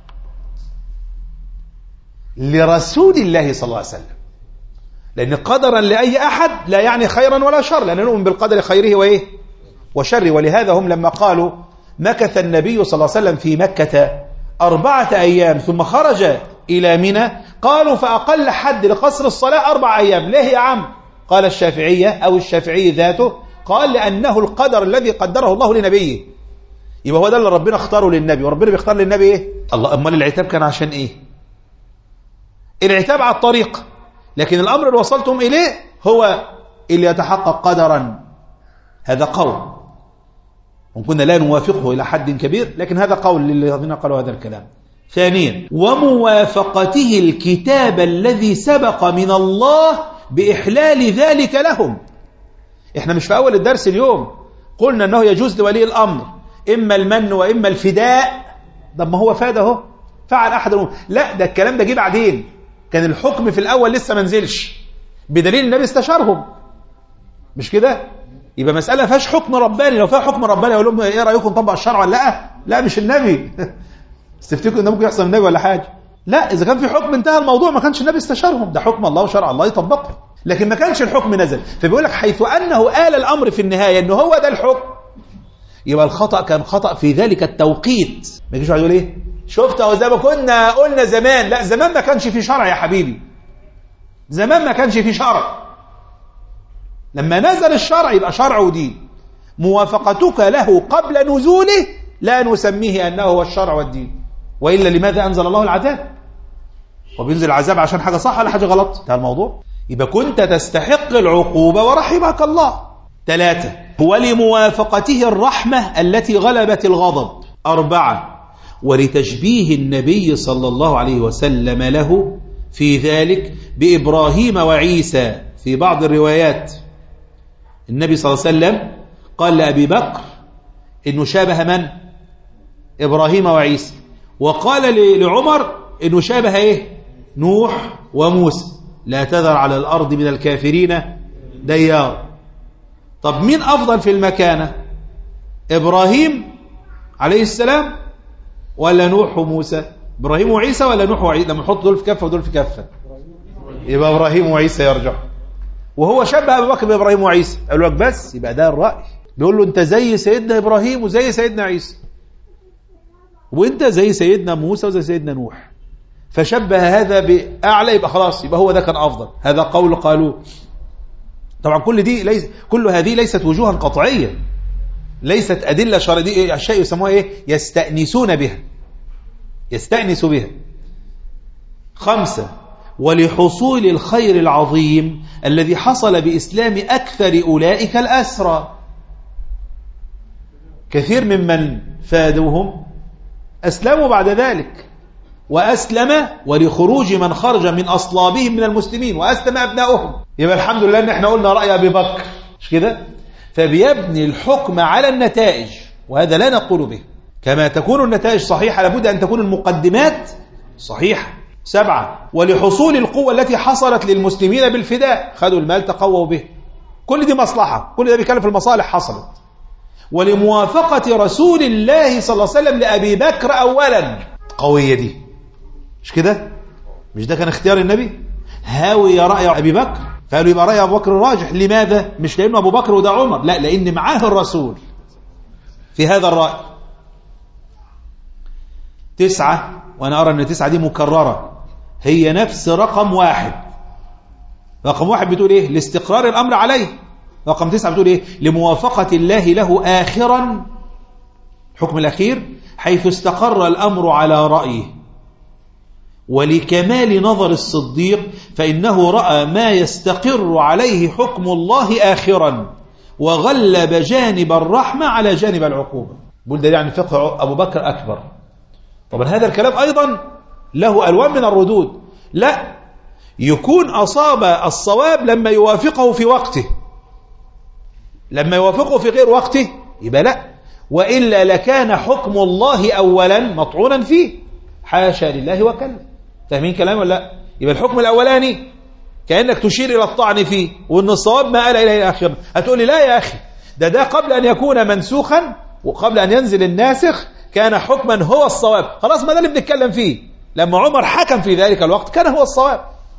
لرسول الله صلى الله عليه وسلم، لأن قدرا لأي أحد لا يعني خيرا ولا شر، لأن نؤمن بالقدر خيره وإيه وشره. ولهذا هم لما قالوا مكث النبي صلى الله عليه وسلم في مكة أربعة أيام ثم خرج إلى منى، قالوا فأقل حد لقصر الصلاة أربع أيام. ليه يا عم؟ قال الشافعية أو الشافعي ذاته قال لأنه القدر الذي قدره الله لنبيه، يبقى هو ده اللي ربنا اختاره للنبي، وربنا بيختار للنبي إيه؟ الله. أمال العتاب كان عشان إيه؟ العتاب على الطريق، لكن الأمر اللي وصلتم إليه هو اللي يتحقق قدرا. هذا قول وكنا لا نوافقه إلى حد كبير، لكن هذا قول للذين قالوا هذا الكلام. ثانيا، وموافقته الكتاب الذي سبق من الله بإحلال ذلك لهم. احنا مش في أول الدرس اليوم قلنا أنه يجوز لولي الأمر إما المن وإما الفداء؟ ده ما هو فاده فعل أحد الأمور. لا، ده الكلام ده جه بعدين، كان الحكم في الأول لسه منزلش، بدليل النبي استشارهم، مش كده؟ يبقى مسألة فيهاش حكم رباني. لو فيها حكم رباني يقول لهم ايه رأيكم طبق الشرع ولا لا؟ لا مش النبي. استفتكروا ان ممكن يحصل النبي ولا حاجة؟ لا، إذا كان في حكم انتهى الموضوع، ما كانش النبي استشارهم، ده حكم الله وشرع الله يطبقه. لكن ما كانش الحكم نزل، فبيقول لك حيث أنه آل الأمر في النهاية أنه هو ده الحكم، يبقى الخطأ كان خطأ في ذلك التوقيت. ما يجيش واحد يقول ايه شفت اهو زي ما كنا قلنا زمان. لا، زمان ما كانش في شرع يا حبيبي، زمان ما كانش في شرع. لما نزل الشرع يبقى شرع ودين. موافقتك له قبل نزوله لا نسميه أنه هو الشرع والدين، وإلا لماذا أنزل الله العذاب؟ وبينزل العذاب عشان حاجة صح ولا حاجة غلط؟ ده الموضوع. يبقى كنت تستحق العقوبة ورحمك الله. ثلاثة، ولموافقته الرحمة التي غلبت الغضب. أربعة، ولتشبيه النبي صلى الله عليه وسلم له في ذلك بإبراهيم وعيسى. في بعض الروايات النبي صلى الله عليه وسلم قال لأبي بكر إنه شابه من؟ إبراهيم وعيسى. وقال لعمر إنه شابه إيه؟ نوح وموسى. لا تذر على الأرض من الكافرين ديار. طب مين أفضل في المكانة؟ إبراهيم عليه السلام ولا نوح وموسى؟ إبراهيم وعيسى ولا نوح وعيسى؟ لما نحط دول في كفة ودول في كفة يبقى إبراهيم وعيسى يرجع. وهو شبه أبو بكر بإبراهيم وعيسى. قال لك بس يبقى ده الرأي. بيقول له أنت زي سيدنا إبراهيم وزي سيدنا عيسى، وأنت زي سيدنا موسى وزي سيدنا نوح، فشبه هذا بأعلى، يبقى خلاص يبقى هو ده كان أفضل. هذا قول قالوه. طبعا كل دي ليس كل هذه ليست وجوها قطعية، ليست أدلة شرعية، الشيء يسموها إيه؟ يستأنسون بها، يستأنس بها. خمسة، ولحصول الخير العظيم الذي حصل بإسلام أكثر أولئك الأسرى. كثير ممن فادوهم أسلموا بعد ذلك، وأسلم ولخروج من خرج من أصلابهم من المسلمين وأسلم أبنائهم. يبقى الحمد لله أن احنا قلنا رأي أبي بكر، مش كده؟ فبيبني الحكم على النتائج، وهذا لا نقول به. كما تكون النتائج صحيحة لابد أن تكون المقدمات صحيحة. سبعة، ولحصول القوة التي حصلت للمسلمين بالفداء، خذوا المال تقووا به، كل دي مصلحة، كل ده بيتكلم في المصالح حصلت. ولموافقة رسول الله صلى الله عليه وسلم لأبي بكر أولا، قوية دي، مش كده؟ مش ده كان اختيار النبي؟ هاوي رأي أبي بكر، فقالوا يبقى رأي أبو بكر الراجح. لماذا؟ مش لأنه أبو بكر وده عمر، لا، لأن معاه الرسول في هذا الرأي. تسعة، وأنا أرى أن تسعة دي مكررة، هي نفس رقم واحد. رقم واحد بتقول إيه؟ لاستقرار الأمر عليه. رقم تسعة بتقول إيه؟ لموافقة الله له آخرا، حكم الأخير، حيث استقر الأمر على رأيه. ولكمال نظر الصديق فإنه رأى ما يستقر عليه حكم الله آخرا، وغلب جانب الرحمة على جانب العقوبة. بقول ده يعني فقه أبو بكر أكبر. طبعا هذا الكلام أيضا له ألوان من الردود. لا، يكون أصاب الصواب لما يوافقه في وقته، لما يوافقه في غير وقته يبقى لا. وإلا لكان حكم الله أولا مطعونا فيه، حاشا لله وكلا. فاهمين كلام ولا لا؟ يبقى الحكم الأولاني كأنك تشير إلى الطعن فيه، وإن الصواب ما قال إليه الآخر. هتقول لي لا يا أخي، ده ده قبل أن يكون منسوخا وقبل أن ينزل الناسخ كان حكما هو الصواب. خلاص، ما ده اللي بنتكلم فيه. لما عمر حكم في ذلك الوقت كان هو الصواب.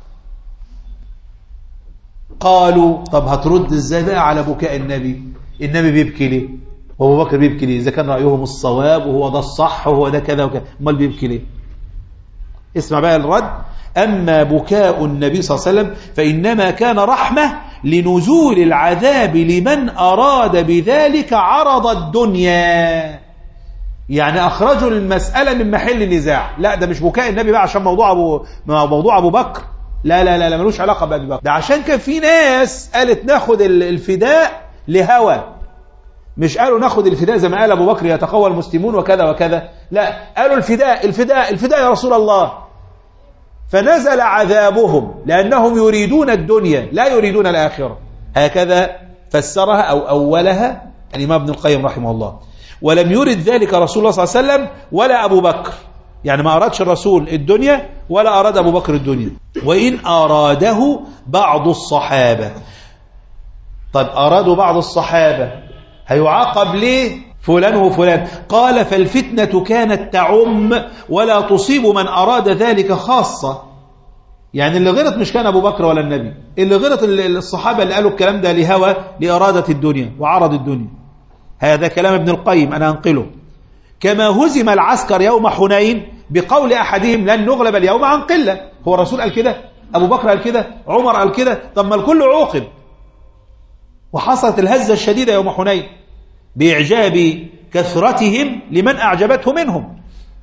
قالوا طب هترد ازاي بقى على بكاء النبي؟ النبي بيبكي ليه وابو بكر بيبكي ليه؟ اذا كان رايهم الصواب وهو ده الصح وهو ده كذا وكذا، امال بيبكي ليه؟ اسمع بقى الرد. اما بكاء النبي صلى الله عليه وسلم فانما كان رحمه لنزول العذاب لمن اراد بذلك عرض الدنيا. يعني اخرجوا المساله من محل النزاع. لا، ده مش بكاء النبي بقى عشان موضوع ابو موضوع ابو بكر، لا لا لا, لا ملوش علاقه بابي بكر. ده عشان كان في ناس قالت ناخد الفداء لهوى، مش قالوا ناخد الفداء زي ما قال ابو بكر يتقوى المسلمون وكذا وكذا، لا، قالوا الفداء الفداء الفداء يا رسول الله. فنزل عذابهم لانهم يريدون الدنيا لا يريدون الاخره. هكذا فسرها او اولها الامام ابن القيم رحمه الله. ولم يرد ذلك رسول الله صلى الله عليه وسلم ولا ابو بكر، يعني ما أرادش الرسول الدنيا ولا أراد أبو بكر الدنيا، وإن أراده بعض الصحابة. طيب أرادوا بعض الصحابة، هيعاقب ليه فلان وفلان؟ قال فالفتنة كانت تعم ولا تصيب من أراد ذلك خاصة. يعني اللي غلط مش كان أبو بكر ولا النبي، اللي غلط الصحابة اللي قالوا الكلام ده لهوى لإرادة الدنيا وعرض الدنيا. هذا كلام ابن القيم أنا أنقله. كما هزم العسكر يوم حنين بقول أحدهم لن نغلب اليوم عن قلة. هو الرسول قال كده؟ أبو بكر قال كده؟ عمر قال كده؟ طب ما الكل عوقب. وحصلت الهزة الشديدة يوم حنين بإعجاب كثرتهم لمن أعجبته منهم،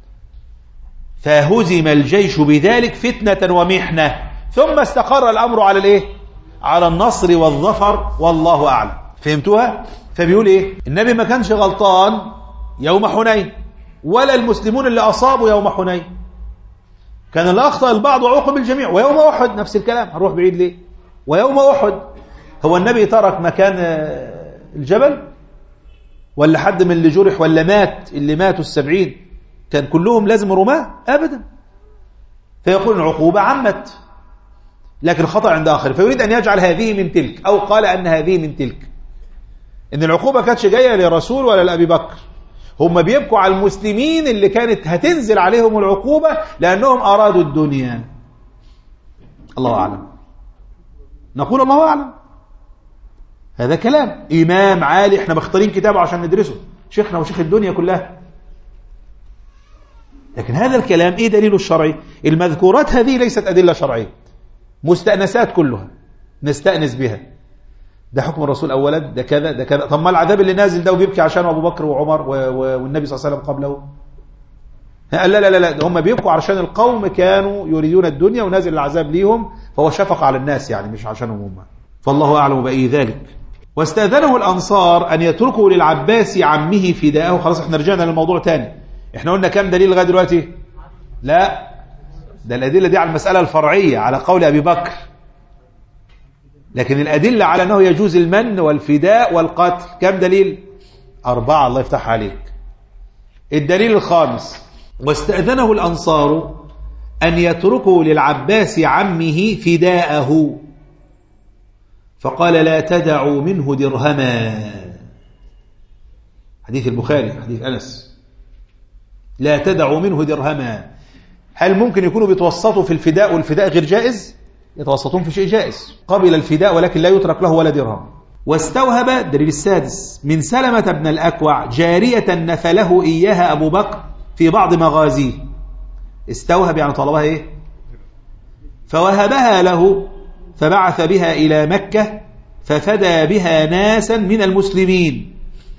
فهزم الجيش بذلك فتنة ومحنة، ثم استقر الأمر على الإيه؟ على النصر والظفر، والله أعلم. فهمتوها؟ فبيقول إيه؟ النبي ما كانش غلطان يوم حنين ولا المسلمون اللي أصابوا يوم حنين، كان اللي أخطأ البعض وعوقب الجميع. ويوم أحد نفس الكلام. هنروح بعيد ليه؟ ويوم أحد هو النبي ترك مكان الجبل ولا حد من اللي جرح ولا مات؟ اللي ماتوا السبعين كان كلهم لازم رماه؟ أبدا. فيقول العقوبة عمت، لكن الخطأ عند آخر، فيريد أن يجعل هذه من تلك، أو قال أن هذه من تلك، إن العقوبة كانتش جاية لرسول ولا لأبي بكر. هم بيبكوا على المسلمين اللي كانت هتنزل عليهم العقوبة لأنهم أرادوا الدنيا. الله أعلم. نقول الله أعلم. هذا كلام إمام عالي، احنا مختارين كتابه عشان ندرسه، شيخنا وشيخ الدنيا كلها. لكن هذا الكلام إيه دليله الشرعي؟ المذكورات هذه ليست أدلة شرعية، مستأنسات كلها نستأنس بها. ده حكم الرسول أولا، ده كذا ده كذا. طب ما العذاب اللي نازل ده وبيبكي عشان أبو بكر وعمر والنبي صلى الله عليه وسلم قبله؟ لا لا لا لا، هم بيبكوا عشان القوم كانوا يريدون الدنيا ونازل العذاب ليهم، فهو شفق على الناس يعني، مش عشانهم هم. فالله أعلم بأي ذلك. واستأذنه الأنصار أن يتركوا للعباس عمه فداءه. خلاص احنا رجعنا للموضوع تاني. احنا قلنا كام دليل لغاية دلوقتي؟ لا، ده الأدلة دي على المسألة الفرعية على قول أبي بكر، لكن الأدلة على أنه يجوز المن والفداء والقتل كم دليل؟ أربعة. الله يفتح عليك. الدليل الخامس: واستأذنه الأنصار أن يتركوا للعباس عمه فداءه، فقال لا تدعوا منه درهما. حديث البخاري، حديث أنس، لا تدعوا منه درهما. هل ممكن يكونوا بيتوسطوا في الفداء والفداء غير جائز؟ يتوسطون في شيء جائز. قبل الفداء ولكن لا يترك له ولا درهم. واستوهب، الدليل السادس، من سلمة بن الأكوع جارية نفله إياها أبو بكر في بعض مغازيه. استوهب يعني طلبها إيه؟ فوهبها له، فبعث بها إلى مكة ففدى بها ناسا من المسلمين.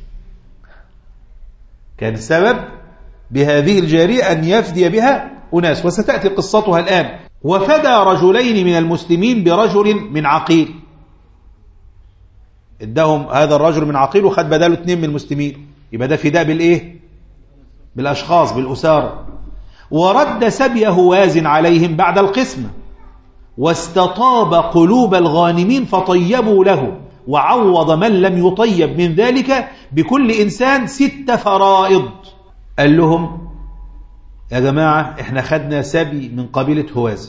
كان السبب بهذه الجارية أن يفدي بها أناس، وستأتي قصتها الآن. وفدى رجلين من المسلمين برجل من عقيل، ادهم هذا الرجل من عقيل وخد بداله اثنين من المسلمين، يبقى ده فداء بالايه؟ بالاشخاص، بالاساره. ورد سبي هوازن عليهم بعد القسمه، واستطاب قلوب الغانمين فطيبوا له وعوض من لم يطيب من ذلك بكل إنسان ست فرائض. قال لهم يا جماعة احنا خدنا سبي من قبيلة هوازن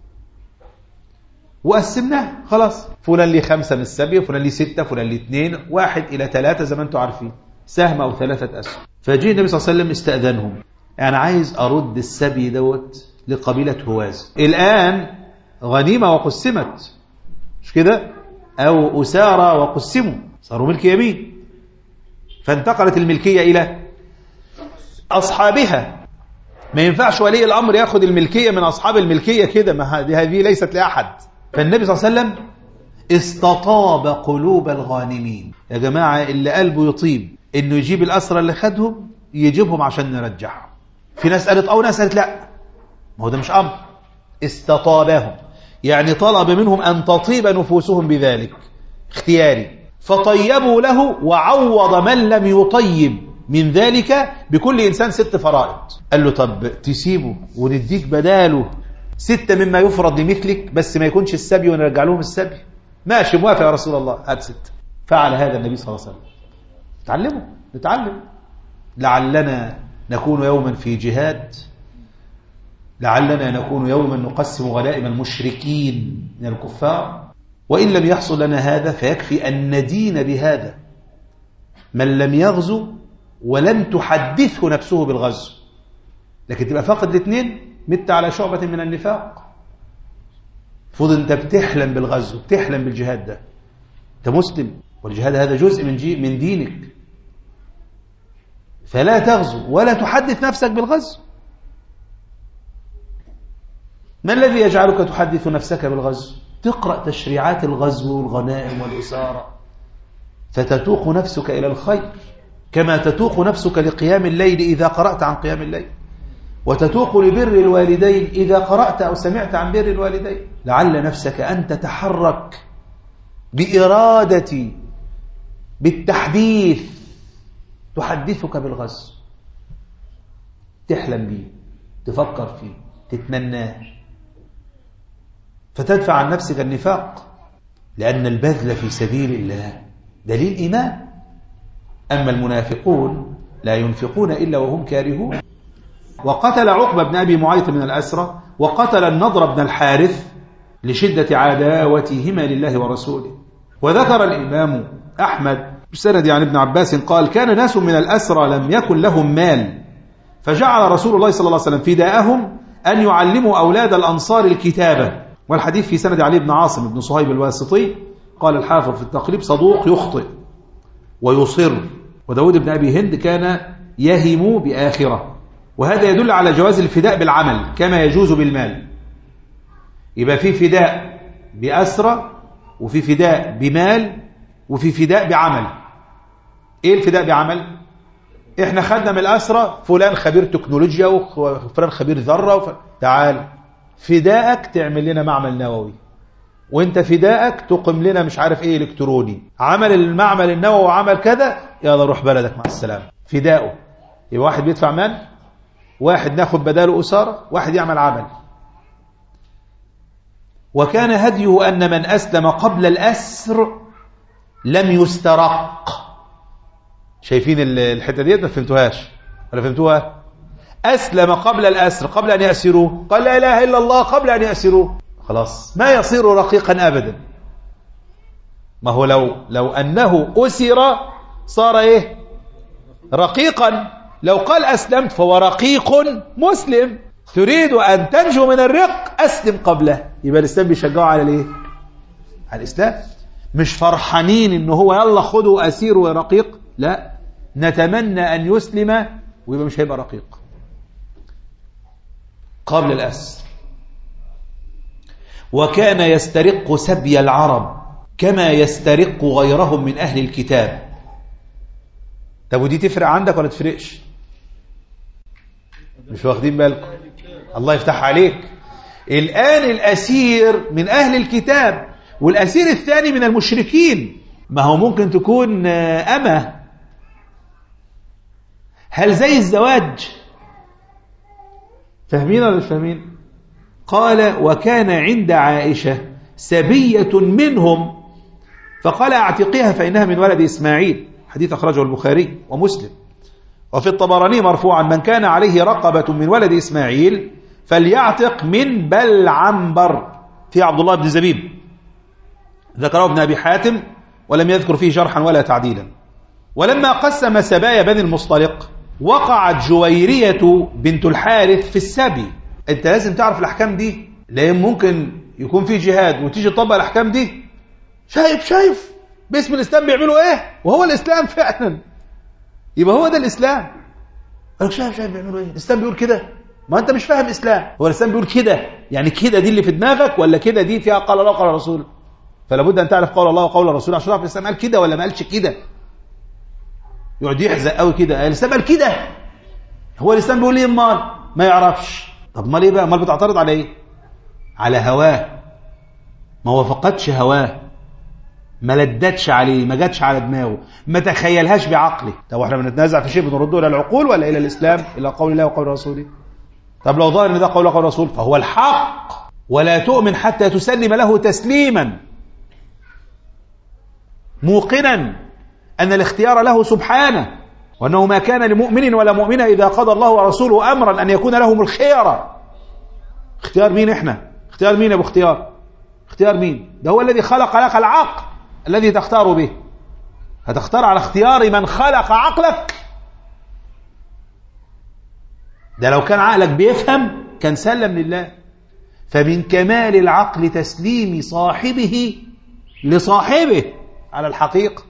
وقسمناه خلاص، فلان لي خمسة من السبي، فلان لي ستة، فلان لي اثنين، واحد إلى ثلاثة زي ما انتم عارفين، سهم أو ثلاثة أسهم. فجاء النبي صلى الله عليه وسلم استأذنهم، أنا عايز أرد السبي دوت لقبيلة هوازن. الآن غنيمة وقسمت، مش كده؟ أو أسارة وقسموا، صاروا ملك يمين، فانتقلت الملكية إلى أصحابها. ما ينفعش ولي الأمر يأخذ الملكية من أصحاب الملكية كده، ما هذه ليست لأحد. فالنبي صلى الله عليه وسلم استطاب قلوب الغانمين. يا جماعة اللي قلبه يطيب إنه يجيب الأسرى اللي خدهم يجيبهم عشان نرجعهم. في ناس قالت أو ناس قالت لا، ما هو ده مش أمر. استطابهم يعني طلب منهم أن تطيب نفوسهم بذلك، اختياري. فطيبوا له وعوض من لم يطيب من ذلك بكل إنسان ست فرائض. قال له طب تسيبه ونديك بداله ستة مما يفرض لمثلك، بس ما يكونش السبي ونرجع لهم السبي. ماشي، موافق يا رسول الله، هات ستة. فعل هذا النبي صلى الله عليه وسلم. نتعلمه نتعلم لعلنا نكون يوما في جهاد، لعلنا نكون يوما نقسم غنائم المشركين من الكفار. وإن لم يحصل لنا هذا فيكفي أن ندين بهذا من لم يغزو ولم تحدثه نفسه بالغزو. لكن تبقى فاقد الاثنين، مت على شعبة من النفاق. فضل انت بتحلم بالغزو، بتحلم بالجهاد، ده انت مسلم، والجهاد هذا جزء من جي من دينك، فلا تغزو ولا تحدث نفسك بالغزو. ما الذي يجعلك تحدث نفسك بالغزو؟ تقرأ تشريعات الغزو والغنائم والإسارة، فتتوق نفسك إلى الخير، كما تتوق نفسك لقيام الليل إذا قرأت عن قيام الليل، وتتوق لبر الوالدين إذا قرأت أو سمعت عن بر الوالدين. لعل نفسك أن تتحرك بإرادة بالتحديث تحدثك بالغزو، تحلم به، تفكر فيه، تتمناه، فتدفع عن نفسك النفاق. لأن البذل في سبيل الله دليل إيمان. أما المنافقون لا ينفقون إلا وهم كارهون. وقتل عقبة بن أبي معيط من الأسرى، وقتل النضر بن الحارث لشدة عداوتهما لله ورسوله. وذكر الإمام أحمد بسند عن ابن عباس قال كان ناس من الأسرى لم يكن لهم مال، فجعل رسول الله صلى الله عليه وسلم فداءهم أن يعلموا أولاد الأنصار الكتابة. والحديث في سند علي بن عاصم بن صهيب الواسطي. قال الحافظ في التقريب صدوق يخطئ ويصر. وداود بن أبي هند كان يهم بآخرة. وهذا يدل على جواز الفداء بالعمل كما يجوز بالمال. يبقى في فداء بأسرة، وفي فداء بمال، وفي فداء بعمل. ايه الفداء بعمل؟ احنا خدنا من الأسرة فلان خبير تكنولوجيا وفلان خبير ذرة وف... تعال فداءك تعمل لنا معمل نووي، وانت فداءك تقم لنا مش عارف ايه الكتروني. عمل المعمل النووي وعمل كذا، يلا روح بلدك مع السلامة. فداءه يبقى واحد بيدفع مال، واحد ناخد بداله أسارة، واحد يعمل عمل. وكان هديه أن من أسلم قبل الأسر لم يسترق. شايفين الحتة دي؟ ما فهمتوهاش ولا فهمتوها؟ أسلم قبل الأسر، قبل أن يأسروه، قال لا إله إلا الله قبل أن يأسروه، خلاص ما يصير رقيقا أبدا. ما هو لو لو أنه أسر صار إيه؟ رقيقا. لو قال أسلمت فهو رقيق مسلم. تريد أن تنجو من الرق، أسلم قبله. يبقى الإسلام بيشجعه على الإيه؟ على الإسلام. مش فرحانين إنه هو يلا خدوا أسير ورقيق، لا، نتمنى أن يسلم ويبقى مش هيبقى رقيق قبل الأسر. وكان يسترق سبي العرب كما يسترق غيرهم من أهل الكتاب. طب ودي تفرق عندك ولا تفرقش؟ مش واخدين بالكم؟ الله يفتح عليك. الآن الأسير من أهل الكتاب، والأسير الثاني من المشركين. ما هو ممكن تكون أمة. هل زي الزواج؟ فاهمين ولا مش فاهمين؟ قال وكان عند عائشة سبية منهم فقال اعتقيها فإنها من ولد إسماعيل، حديث أخرجه البخاري ومسلم. وفي الطبراني مرفوعا من كان عليه رقبة من ولد إسماعيل فليعتق من بلعنبر، في عبد الله بن زبيب، ذكره ابن أبي حاتم ولم يذكر فيه جرحا ولا تعديلا. ولما قسم سبايا بني المصطلق وقعت جويرية بنت الحارث في السبي. انت لازم تعرف الأحكام دي، لأن ممكن يكون في جهاد وتيجي تطبق الأحكام دي. شايف شايف باسم الإسلام بيعملوا ايه، وهو الإسلام فعلا، يبقى هو ده الإسلام. قالك شايف شايف بيعملوا ايه، الإسلام بيقول كده، ما انت مش فاهم إسلام. هو الإسلام بيقول كده، يعني كده دي اللي في دماغك، ولا كده دي فيها قال الله وقال الرسول؟ فلا بد أن تعرف قول الله وقول الرسول عشان تعرف الإسلام قال كده ولا ما قالش كده. يقعد يحزق قوي كده، الإسلام قال كده، هو الإسلام بيقول ايه؟ امال ما يعرفش. طب امال ايه بقى؟ امال بتعترض على ايه؟ على هواه، ما وافقتش هواه، ما لدتش عليه، ما جاتش على دماغه، ما تخيلهاش بعقله. طب احنا بنتنازع في شيء بنرده الى العقول ولا الى الإسلام، الى قول الله وقول رسوله؟ طب لو ظاهر ان ده قول الله وقول الرسول فهو الحق، ولا تؤمن حتى تسلم له تسليما موقنا أن الاختيار له سبحانه، وأنه ما كان لمؤمن ولا مؤمنة إذا قضى الله ورسوله أمرا أن يكون لهم الخيرة. اختيار مين احنا؟ اختيار مين يا ابو اختيار؟ اختيار مين؟ ده هو الذي خلق لك العقل الذي تختار به. هتختار على اختيار من خلق عقلك؟ ده لو كان عقلك بيفهم كان سلم لله. فمن كمال العقل تسليم صاحبه لصاحبه على الحقيقة.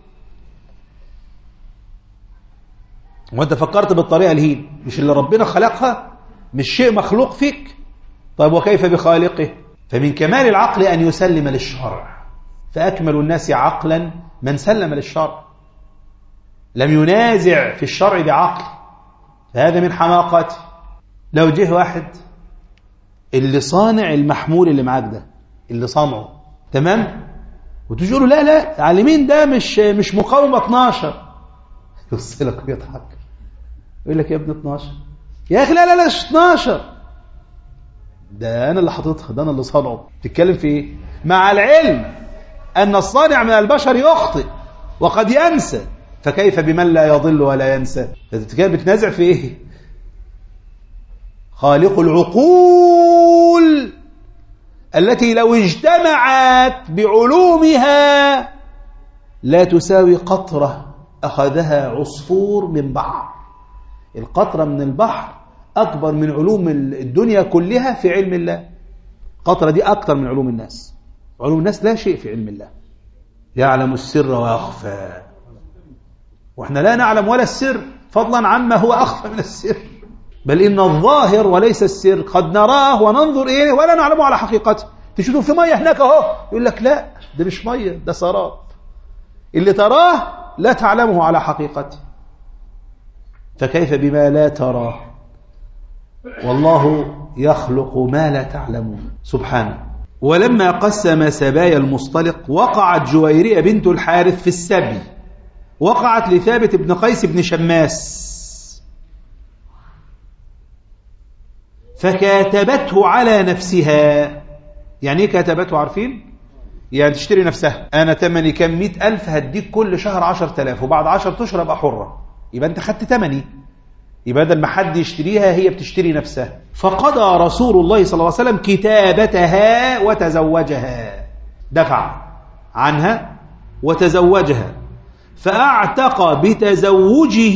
وانت فكرت بالطريقة الهين، مش اللي ربنا خلقها، مش شيء مخلوق فيك. طيب وكيف بخالقه؟ فمن كمال العقل أن يسلم للشرع، فأكمل الناس عقلا من سلم للشرع، لم ينازع في الشرع بعقل، فهذا من حماقته. لو جه واحد اللي صانع المحمول اللي معاك ده، اللي صنعه تمام، وتجي له لا لا تعلمين ده مش مش مقاومة اتناشر، يبص لك ويضحك يقول لك يا ابن اتناشر يا اخي، لا لا لا مش اتناشر، ده انا اللي حاططها، ده انا اللي صنعه. تتكلم في ايه؟ مع العلم ان الصانع من البشر يخطئ وقد ينسى، فكيف بمن لا يضل ولا ينسى؟ تتكلم بتنازع في ايه؟ خالق العقول التي لو اجتمعت بعلومها لا تساوي قطرة أخذها عصفور من بحر. القطرة من البحر أكبر من علوم الدنيا كلها في علم الله. قطرة دي أكثر من علوم الناس. علوم الناس لا شيء في علم الله. يعلم السر ويخفى، وإحنا لا نعلم ولا السر فضلا عما هو أخفى من السر، بل إن الظاهر وليس السر قد نراه وننظر إليه ولا نعلمه على حقيقته. تشوفوا في مية هناك أهو، يقول لك لا ده مش مية، ده سراب. اللي تراه لا تعلمه على حقيقته، فكيف بما لا تراه؟ والله يخلق ما لا تعلمون سبحانه. ولما قسم سبايا المصطلق وقعت جويرية بنت الحارث في السبي، وقعت لثابت بن قيس بن شماس، فكاتبته على نفسها. يعني ايه كاتبته؟ عارفين؟ يعني تشتري نفسها، انا تمني كام؟ مئة ألف، هديك كل شهر عشر تلاف، وبعد عشر اشهر ابقى حرة، يبقى انت خدت تمني، يبقى بدل ما حد يشتريها هي بتشتري نفسها. فقضى رسول الله صلى الله عليه وسلم كتابتها وتزوجها، دفع عنها وتزوجها، فاعتق بتزوجه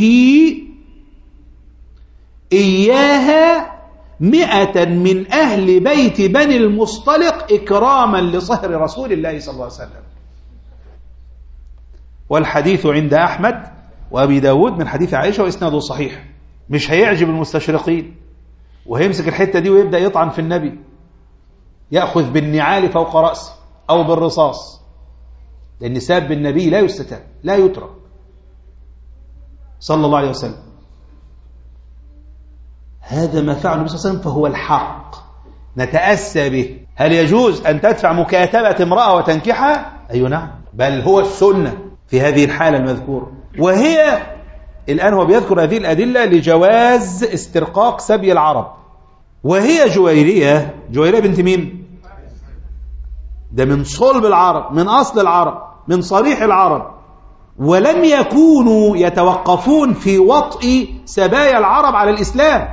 إياها مئة من أهل بيت بني المصطلق إكراما لصهر رسول الله صلى الله عليه وسلم. والحديث عند أحمد وأبي داود من حديث عائشة وإسناده صحيح. مش هيعجب المستشرقين وهيمسك الحتة دي ويبدأ يطعن في النبي، يأخذ بالنعال فوق رأسه أو بالرصاص، لأن ساب النبي لا يستتاب لا يترك صلى الله عليه وسلم. هذا ما فعل النبي صلى الله عليه وسلم فهو الحق، نتأسى به. هل يجوز أن تدفع مكاتبة امرأة وتنكحها؟ أيوة نعم، بل هو السنة في هذه الحالة المذكورة. وهي الآن هو بيذكر هذه الأدلة لجواز استرقاق سبي العرب. وهي جويرية، جويرية بنت مين؟ ده من صلب العرب، من أصل العرب، من صريح العرب، ولم يكونوا يتوقفون في وطئ سبايا العرب على الإسلام،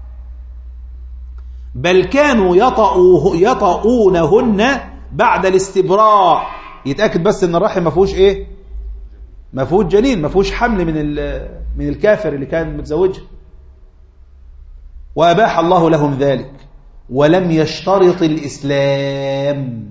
بل كانوا يطؤوه يطؤونهن بعد الاستبراء، يتأكد بس ان الرحم ما فيهوش ايه، ما فيهوش جنين، ما فيهوش حمل من من الكافر اللي كان متزوجها. وأباح الله لهم ذلك ولم يشترط الإسلام.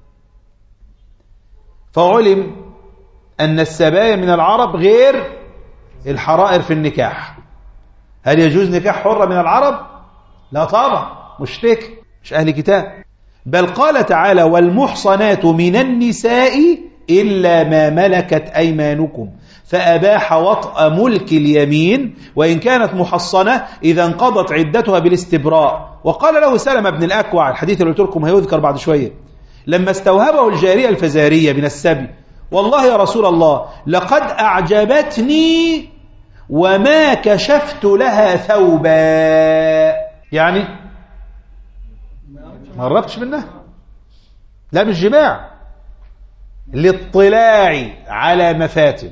فعلم أن السبايا من العرب غير الحرائر في النكاح. هل يجوز نكاح حرة من العرب؟ لا طبعا، مشرك، مش أهل كتاب. بل قال تعالى والمحصنات من النساء إلا ما ملكت أيمانكم، فأباح وطأ ملك اليمين وإن كانت محصنة إذا انقضت عدتها بالاستبراء. وقال له سلمة بن الأكوع، الحديث اللي قلت لكم هيذكر بعد شوية، لما استوهبه الجارية الفزارية من السبي، والله يا رسول الله لقد أعجبتني وما كشفت لها ثوبا، يعني ما قربتش منها، لا مش جماع، للاطلاع على مفاتن.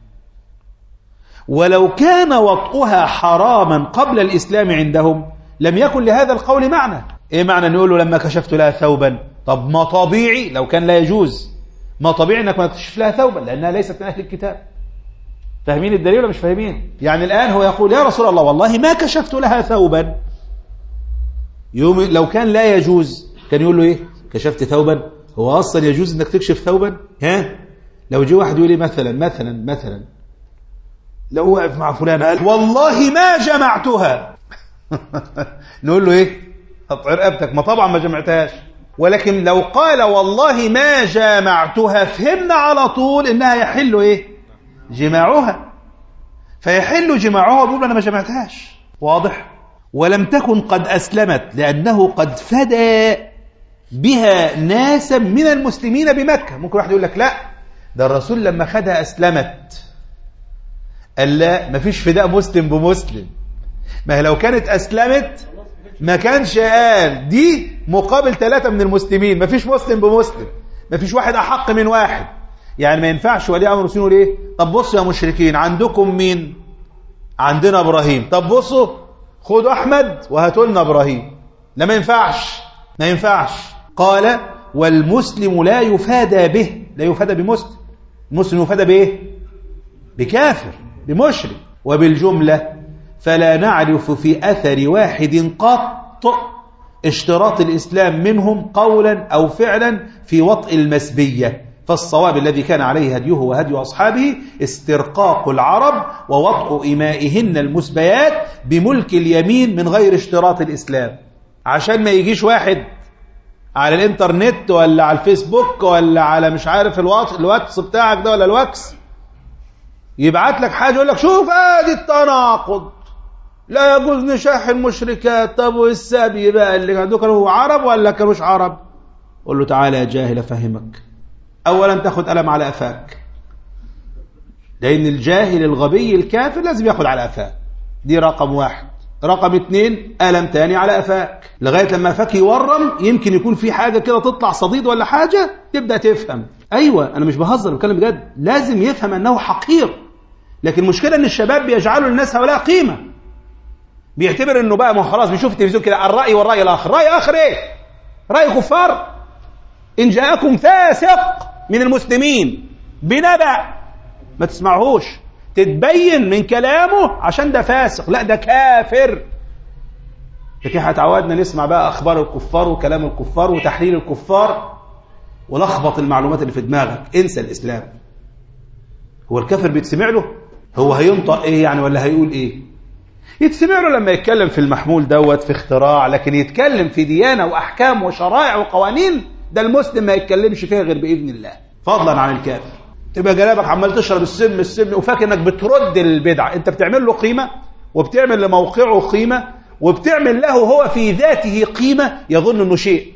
ولو كان وطئها حراما قبل الإسلام عندهم لم يكن لهذا القول معنى. ايه معنى نقول له لما كشفت لها ثوبا؟ طب ما طبيعي لو كان لا يجوز، ما طبيعي انك ما تكشف لها ثوبا لانها ليست من اهل الكتاب. فاهمين الدليل ولا مش فاهمين؟ يعني الان هو يقول يا رسول الله والله ما كشفت لها ثوبا، يوم لو كان لا يجوز كان يقول له ايه؟ كشفت ثوبا؟ هو اصلا يجوز انك تكشف ثوبا؟ ها؟ لو جه واحد يقول لي مثلا مثلا مثلا لو وقف مع فلان قال والله ما جمعتها نقول له ايه؟ قطع رقبتك، ما طبعا ما جمعتهاش. ولكن لو قال والله ما جامعتها فهمنا على طول انها يحل ايه؟ جماعها، فيحل جماعها ويقول انا ما جمعتهاش. واضح؟ ولم تكن قد اسلمت لانه قد فدى بها ناسا من المسلمين بمكة. ممكن واحد يقول لك لا ده الرسول لما خدها اسلمت. قال لا، ما فيش فداء مسلم بمسلم. ما لو كانت اسلمت ما كانش قال دي مقابل ثلاثة من المسلمين، ما فيش مسلم بمسلم، ما فيش واحد أحق من واحد. يعني ما ينفعش ولي أمر المسلمين يقول إيه؟ طب بصوا يا مشركين عندكم مين؟ عندنا إبراهيم، طب بصوا خدوا أحمد وهاتوا لنا إبراهيم. لا ما ينفعش، ما ينفعش. قال والمسلم لا يفادى به، لا يفادى بمسلم، المسلم يفادى بإيه؟ بكافر، بمشرك. وبالجملة فلا نعرف في أثر واحد قط اشتراط الإسلام منهم قولا أو فعلا في وطئ المسبية. فالصواب الذي كان عليه هديه وهدي أصحابه استرقاق العرب ووطئ إمائهن المسبيات بملك اليمين من غير اشتراط الإسلام. عشان ما يجيش واحد على الانترنت ولا على الفيسبوك ولا على مش عارف الواتس بتاعك ده ولا الواكس يبعت لك حاجة يقول لك شوف ادي التناقض، لا يجوز نشاح المشركات. طب والسبي بقى اللي كانوا كانوا عرب ولا كانوش عرب؟ قول له تعالى يا جاهل افهمك. اولا تاخد قلم على قفاك، لان الجاهل الغبي الكافر لازم ياخد على قفاك، دي رقم واحد. رقم اتنين قلم تاني على قفاك لغايه لما قفاك يورم، يمكن يكون في حاجه كده تطلع صديد ولا حاجه تبدا تفهم. ايوه انا مش بهزر، بتكلم بجد. لازم يفهم انه حقير. لكن المشكله ان الشباب بيجعلوا للناس هؤلاء قيمه، بيعتبر انه بقى ما خلاص بيشوف التلفزيون كده الرأي والرأي الآخر. رأي آخر ايه؟ رأي كفار. إن جاءكم فاسق من المسلمين بنبأ ما تسمعوش، تتبين من كلامه عشان ده فاسق، لا ده كافر. لكن هتعودنا نسمع بقى أخبار الكفار وكلام الكفار وتحليل الكفار ولخبط المعلومات اللي في دماغك. انسى الإسلام. هو الكافر بيتسمع له؟ هو هينطق ايه يعني ولا هيقول ايه؟ يتسمع له لما يتكلم في المحمول دوت في اختراع، لكن يتكلم في ديانة وأحكام وشرائع وقوانين ده المسلم ما يتكلمش فيها غير بإذن الله، فضلا عن الكافر. تبقى جلابك عمال تشرب السم السم وفاكر انك بترد البدعة. انت بتعمل له قيمة وبتعمل لموقعه قيمة وبتعمل له هو في ذاته قيمة. يظن انه شيء،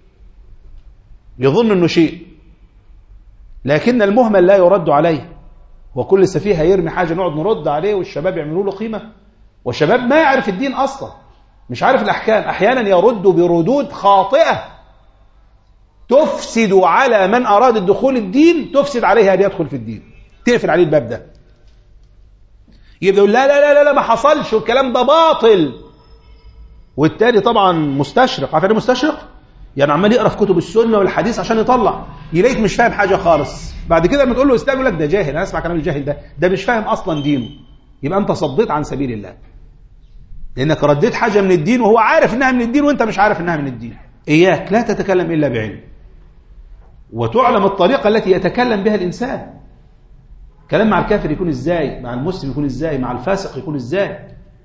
يظن انه شيء، لكن المهمل لا يرد عليه. وكل سفيه يرمي حاجة نقعد نرد عليه والشباب يعملوا له قيمة. والشباب ما يعرف الدين أصلا، مش عارف الأحكام، أحيانا يرد بردود خاطئة تفسد على من أراد الدخول الدين، تفسد عليه أن يدخل في الدين، تقفل عليه الباب ده. يبدأ يقول لا لا لا لا ما حصلش والكلام ده باطل، والتاني طبعا مستشرق. عارف ايه مستشرق؟ يعني عمال يقرا في كتب السنه والحديث عشان يطلع، يلاقيك مش فاهم حاجه خالص. بعد كده لما تقول له اسلام يقول لك ده جاهل. انا اسمع كلام الجاهل ده، ده مش فاهم اصلا دينه. يبقى انت صديت عن سبيل الله، لانك رديت حاجه من الدين وهو عارف انها من الدين وانت مش عارف انها من الدين. اياك لا تتكلم الا بعلم، وتعلم الطريقه التي يتكلم بها الانسان. كلام مع الكافر يكون ازاي، مع المسلم يكون ازاي، مع الفاسق يكون ازاي.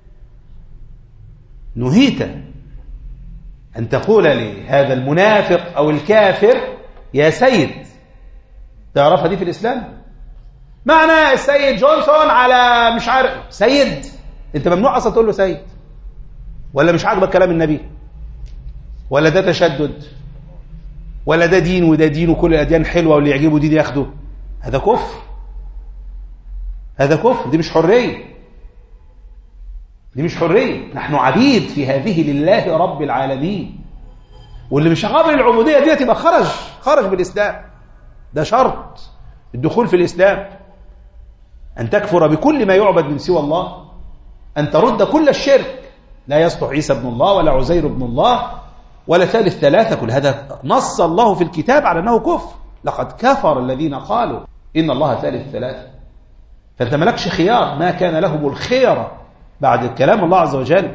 نهيت أن تقول لهذا المنافق أو الكافر يا سيد. تعرفها دي في الإسلام؟ معنى السيد جونسون على مش عارف سيد. أنت ممنوع أصلا تقول له سيد، ولا مش عاجبك كلام النبي، ولا ده تشدد، ولا ده دين وده دين وكل الأديان حلوة واللي يعجبه دين ياخده. هذا كفر، هذا كفر. دي مش حرية، دي مش حرية. نحن عبيد في هذه لله رب العالمين، واللي مش قابل العبودية دي تبقى خرج خرج بالإسلام. ده شرط الدخول في الإسلام، أن تكفر بكل ما يعبد من سوى الله، أن ترد كل الشرك. لا يصلح عيسى ابن الله ولا عزير ابن الله ولا ثالث ثلاثة. كل هذا نص الله في الكتاب على أنه كفر. لقد كفر الذين قالوا إن الله ثالث ثلاثة. فأنت ملكش خيار، ما كان لهم الخيرة بعد كلام الله عز وجل.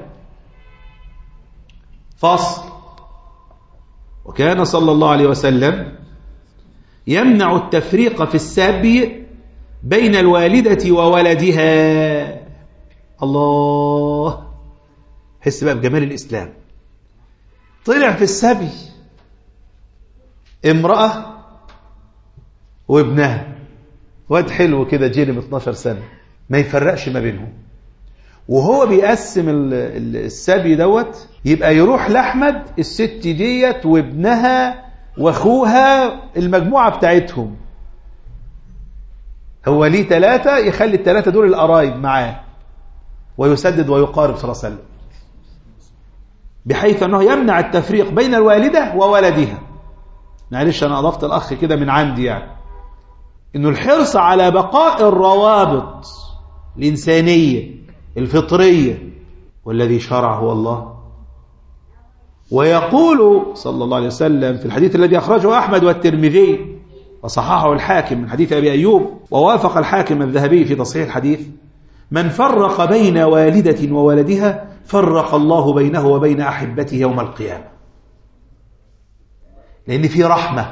فصل. وكان صلى الله عليه وسلم يمنع التفريق في السبي بين الوالدة وولدها. الله، حس بقى بجمال الإسلام. طلع في السبي امرأة وابنها، واد حلو كده جيل اتناشر سنة، ما يفرقش ما بينهم. وهو بيقسم السبي دوت، يبقى يروح لأحمد الست ديت وابنها واخوها المجموعة بتاعتهم. هو ليه ثلاثة، يخلي الثلاثة دول القرايب معاه ويسدد ويقارب صلى الله عليه وسلم، بحيث أنه يمنع التفريق بين الوالدة وولدها. معلش أنا أضفت الأخ كده من عندي، يعني إنه الحرص على بقاء الروابط الإنسانية الفطرية، والذي شرع هو الله. ويقول صلى الله عليه وسلم في الحديث الذي أخرجه أحمد والترمذي وصححه الحاكم من حديث أبي أيوب، ووافق الحاكم الذهبي في تصحيح الحديث: من فرق بين والدة وولدها فرق الله بينه وبين أحبته يوم القيامة. لأن في رحمة،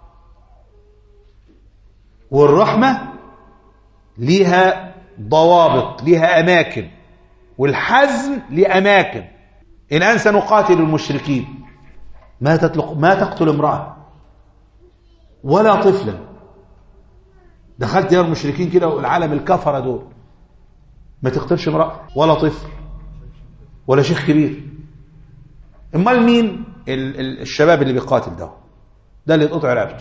والرحمة ليها ضوابط، ليها أماكن، والحزم لأماكن. الآن سنقاتل المشركين، ما تطلق ما تقتل امرأة ولا طفلا. دخلت يا المشركين كده والعالم الكفرة دول، ما تقتلش امرأة ولا طفل ولا شيخ كبير. امال مين؟ الشباب اللي بيقاتل ده، ده اللي يتقطع رقبته.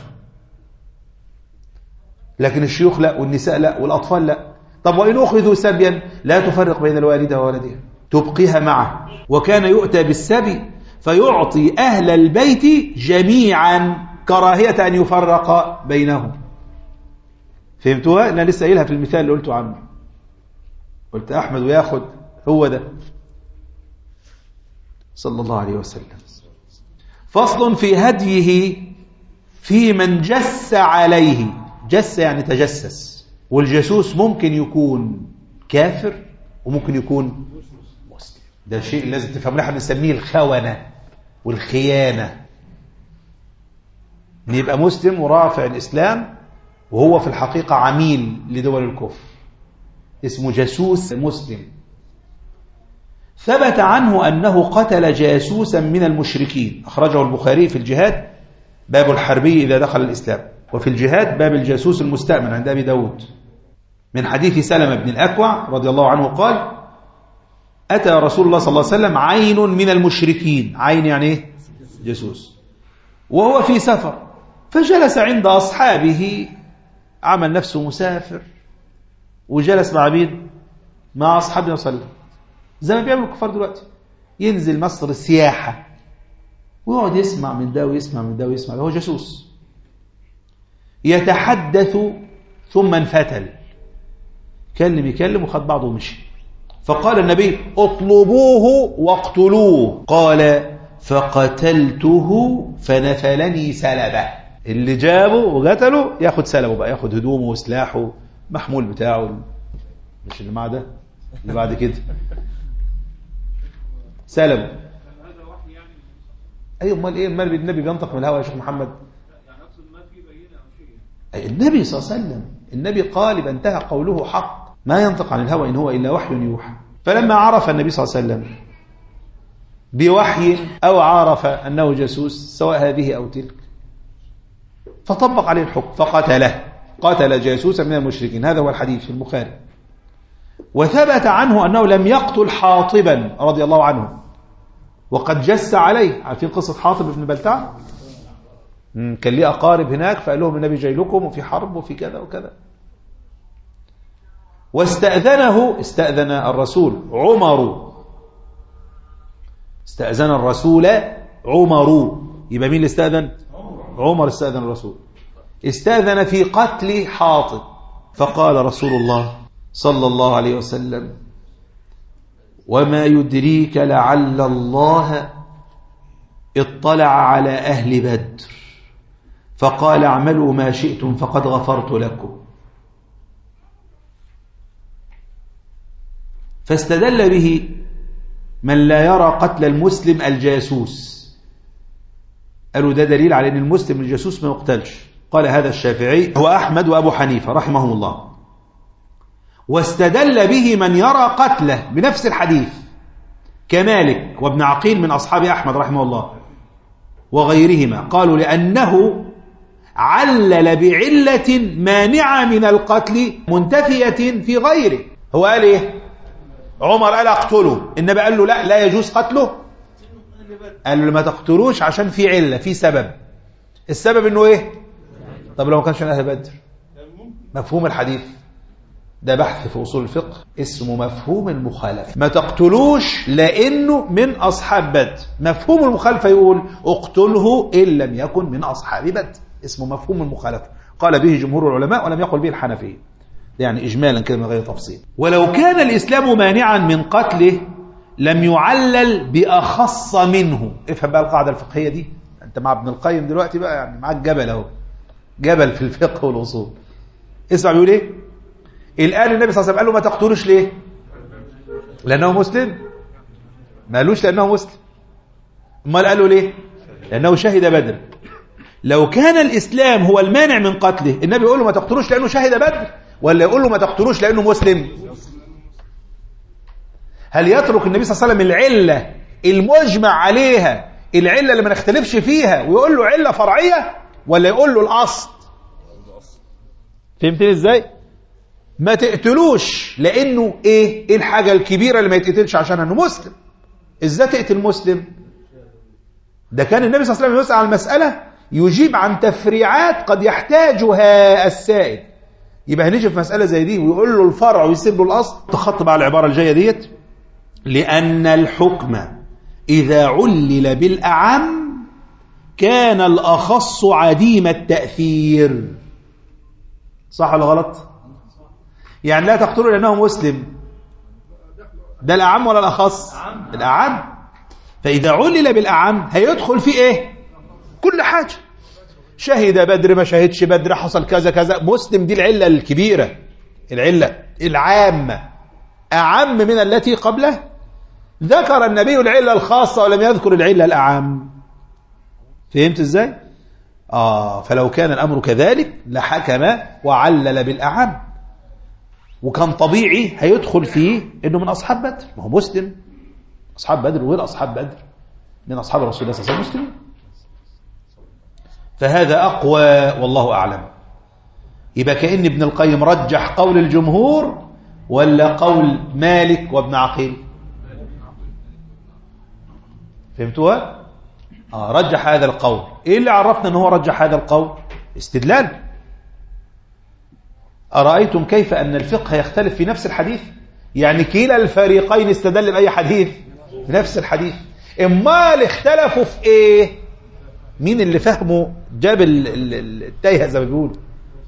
لكن الشيوخ لا، والنساء لا، والأطفال لا. طب وإن أخذوا سبيا لا تفرق بين الوالدة وولدها، تبقيها معه. وكان يؤتى بالسبي فيعطي أهل البيت جميعا كراهية أن يفرق بينهم. فهمتوها؟ أنا لسه قايلها في المثال اللي قلته عنه، قلت أحمد وياخد هو ده صلى الله عليه وسلم. فصل في هديه في من جس عليه. جس يعني تجسس، والجاسوس ممكن يكون كافر وممكن يكون مسلم. ده شيء لازم تفهمه، احنا بنسميه الخونة والخيانة. ان يبقى مسلم ورافع الإسلام وهو في الحقيقة عميل لدول الكفر، اسمه جاسوس مسلم. ثبت عنه أنه قتل جاسوسا من المشركين، أخرجه البخاري في الجهاد باب الحربي إذا دخل الإسلام، وفي الجهاد باب الجاسوس المستأمن عند أبي داود، من حديث سلمة بن الأكوع رضي الله عنه قال: أتى رسول الله صلى الله عليه وسلم عين من المشركين. عين يعني إيه؟ جاسوس. وهو في سفر، فجلس عند أصحابه، عمل نفسه مسافر وجلس مع مين؟ مع أصحابه صلى الله عليه وسلم، زي ما بيعملوا الكفار دلوقتي. ينزل مصر سياحة ويقعد يسمع من ده ويسمع من ده ويسمع ده. هو جاسوس يتحدث ثم انفتل، كلم يكلم وخد بعضه ومشي. فقال النبي اطلبوه واقتلوه. قال فقتلته فنفلني سلبه. اللي جابه وقتله ياخد سلبه بقى، ياخد هدومه وسلاحه محمول بتاعه، مش اللي معاه ده اللي بعد كده سلبه. ايوه امال ايه؟ امال النبي بينطق من الهوى يا شيخ محمد؟ النبي صلى الله عليه وسلم النبي قال إذا انتهى قوله حق، ما ينطق عن الهوى إن هو إلا وحي يوحى. فلما عرف النبي صلى الله عليه وسلم بوحي أو عرف أنه جاسوس سواء هذه أو تلك، فطبق عليه الحكم فقتله، قتل جاسوسا من المشركين. هذا هو الحديث في البخاري. وثبت عنه أنه لم يقتل حاطبا رضي الله عنه، وقد جس عليه. عارفين قصة حاطب بن بلتع؟ كان ليه أقارب هناك، فقال لهم النبي جاي لكم وفي حرب وفي كذا وكذا. واستأذنه استأذن الرسول عمر، استأذن الرسول عمر. يبقى مين اللي استأذن؟ عمر استأذن الرسول. استأذن في قتل حاطب، فقال رسول الله صلى الله عليه وسلم وما يدريك لعل الله اطلع على أهل بدر فقال اعملوا ما شئتم فقد غفرت لكم. فاستدل به من لا يرى قتل المسلم الجاسوس، قالوا ده دليل على أن المسلم الجاسوس ما يقتلش. قال هذا الشافعي وأحمد وأبو حنيفة رحمهم الله. واستدل به من يرى قتله بنفس الحديث كمالك وابن عقيل من أصحاب أحمد رحمه الله وغيرهما، قالوا لأنه علل بعلة مانعة من القتل منتفية في غيره. هو قال إيه؟ عمر قال اقتله، النبي قال له لا لا يجوز قتله، قال له ما تقتلوش عشان في علة، في سبب. السبب انه ايه؟ طب لو ما كانش من اهل بدر؟ مفهوم الحديث ده بحث في اصول الفقه اسمه مفهوم المخالفة. ما تقتلوش لانه من اصحاب بدر. مفهوم المخالفة يقول اقتله ان لم يكن من اصحاب بدر، اسمه مفهوم المخالفة. قال به جمهور العلماء ولم يقل به الحنفية، يعني إجمالا كده من غير تفصيل. ولو كان الإسلام مانعا من قتله لم يعلل بأخص منه. افهم بقى القاعدة الفقهية دي، أنت مع ابن القيم دلوقتي بقى، يعني معاك جبل أهو، جبل في الفقه والأصول. اسمع بيقول إيه؟ الآن النبي صلى الله عليه وسلم قال له ما تقتلوش ليه؟ لأنه مسلم؟ ما قالوش لأنه مسلم. امال قالوا ليه؟ لأنه شهد بدر. لو كان الإسلام هو المانع من قتله، النبي يقول له ما تقتلوش لأنه شهد بدر، ولا يقول له ما تقتلوش لأنه مسلم؟ هل يترك النبي صلى الله عليه وسلم العلة المجمع عليها، العلة اللي ما نختلفش فيها، ويقول له علة فرعية، ولا يقول له الأصل؟ فهمتني ازاي؟ ما تقتلوش لأنه ايه؟ ايه الحاجة الكبيرة اللي ما يتقتلش عشانها؟ انه مسلم. ازاي تقتل مسلم؟ ده كان النبي صلى الله عليه وسلم يسأل عن المسألة يجيب عن تفريعات قد يحتاجها السائل. يبقى هنيجي في مسألة زي دي ويقول له الفرع ويسيب له الأصل. تخطب على العبارة الجاية ديت، لأن الحكم إذا علل بالأعم كان الأخص عديم التأثير. صح ولا غلط؟ يعني لا تقتلوا لأنه مسلم، ده الأعم ولا الأخص؟ الأعم. فإذا علل بالأعم هيدخل في إيه؟ كل حاجة. شهد بدر ما شهدش بدر، حصل كذا كذا، مسلم. دي العلة الكبيرة، العلة العامة أعم من التي قبله. ذكر النبي العلة الخاصة ولم يذكر العلة الأعم. فهمت ازاي؟ آه فلو كان الأمر كذلك لحكم وعلل بالأعم، وكان طبيعي هيدخل فيه إنه من أصحاب بدر. ما هو مسلم، أصحاب بدر وغير أصحاب بدر من أصحاب رسول الله صلى الله عليه وسلم مسلمين. فهذا أقوى والله أعلم. يبقى كأن ابن القيم رجح قول الجمهور ولا قول مالك وابن عقيل؟ فهمتوها؟ آه رجح هذا القول. إيه اللي عرفنا أنه رجح هذا القول؟ استدلال. أرأيتم كيف أن الفقه يختلف في نفس الحديث؟ يعني كلا الفريقين استدل بأي حديث؟ بنفس الحديث. امال اختلفوا في ايه؟ مين اللي فهمه جاب التايهه زي ما بيقولوا؟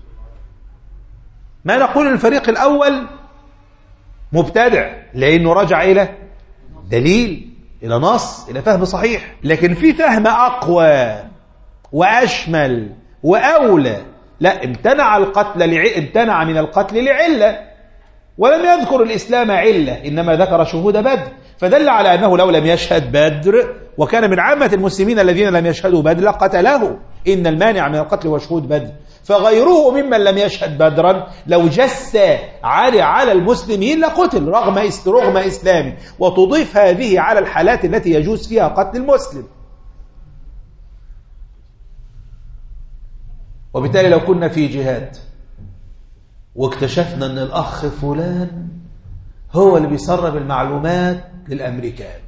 ما نقول الفريق الاول مبتدع لانه رجع الى دليل، الى نص، الى فهم صحيح. لكن في فهم اقوى واشمل واولى، لا، امتنع القتل لع... امتنع من القتل لعله، ولم يذكر الاسلام عله، انما ذكر شهود بدر، فدل على انه لو لم يشهد بدر وكان من عامه المسلمين الذين لم يشهدوا بدر لقتله. ان المانع من القتل هو شهود بدر، فغيره ممن لم يشهد بدرا لو جس على على المسلمين لقتل رغم رغم اسلامه. وتضيف هذه على الحالات التي يجوز فيها قتل المسلم. وبالتالي لو كنا في جهاد واكتشفنا ان الاخ فلان هو اللي بيسرب المعلومات للامريكان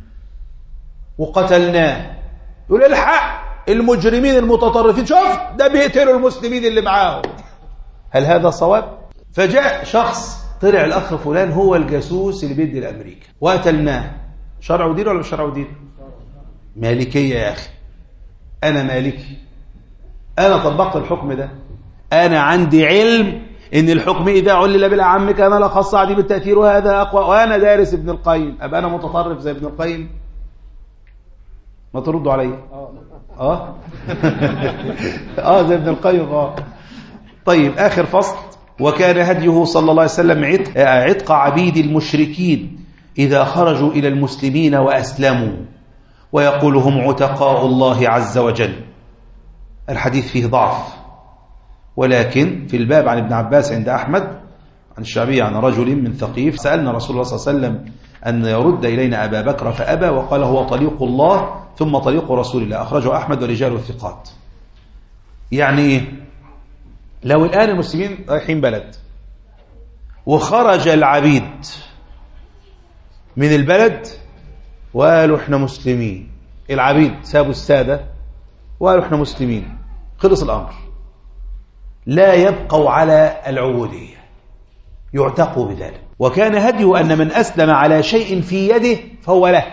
وقتلناه، يقول الحق المجرمين المتطرفين، شوف ده بيقتلوا المسلمين اللي معاهم، هل هذا صواب؟ فجاء شخص طلع الاخ فلان هو الجاسوس اللي بيدي لامريكا وقتلناه، شرع ودين ولا مش شرع ودين؟ مالكيه يا اخي، انا مالكي، انا طبقت الحكم ده، انا عندي علم ان الحكم اذا علل بالاعم كان لا خاص عدي بالتاثير وهذا اقوى، وانا دارس ابن القيم، ابقى انا متطرف زي ابن القيم؟ ما تردوا علي. اه اه زي ابن القيم. اه طيب اخر فصل. وكان هديه صلى الله عليه وسلم عتق, عتق عبيد المشركين اذا خرجوا الى المسلمين واسلموا، ويقول هم عتقاء الله عز وجل. الحديث فيه ضعف، ولكن في الباب عن ابن عباس عند أحمد عن الشعبي عن رجل من ثقيف سألنا رسول الله صلى الله عليه وسلم أن يرد إلينا أبا بكر فأبى، وقال هو طليق الله ثم طليق رسول الله، أخرجه أحمد ورجال الثقات. يعني إيه؟ لو الآن المسلمين رايحين بلد وخرج العبيد من البلد وقالوا احنا مسلمين، العبيد سابوا السادة وقالوا احنا مسلمين، خلص الأمر، لا يبقوا على العبودية، يعتقوا بذلك. وكان هديه أن من أسلم على شيء في يده فهو له.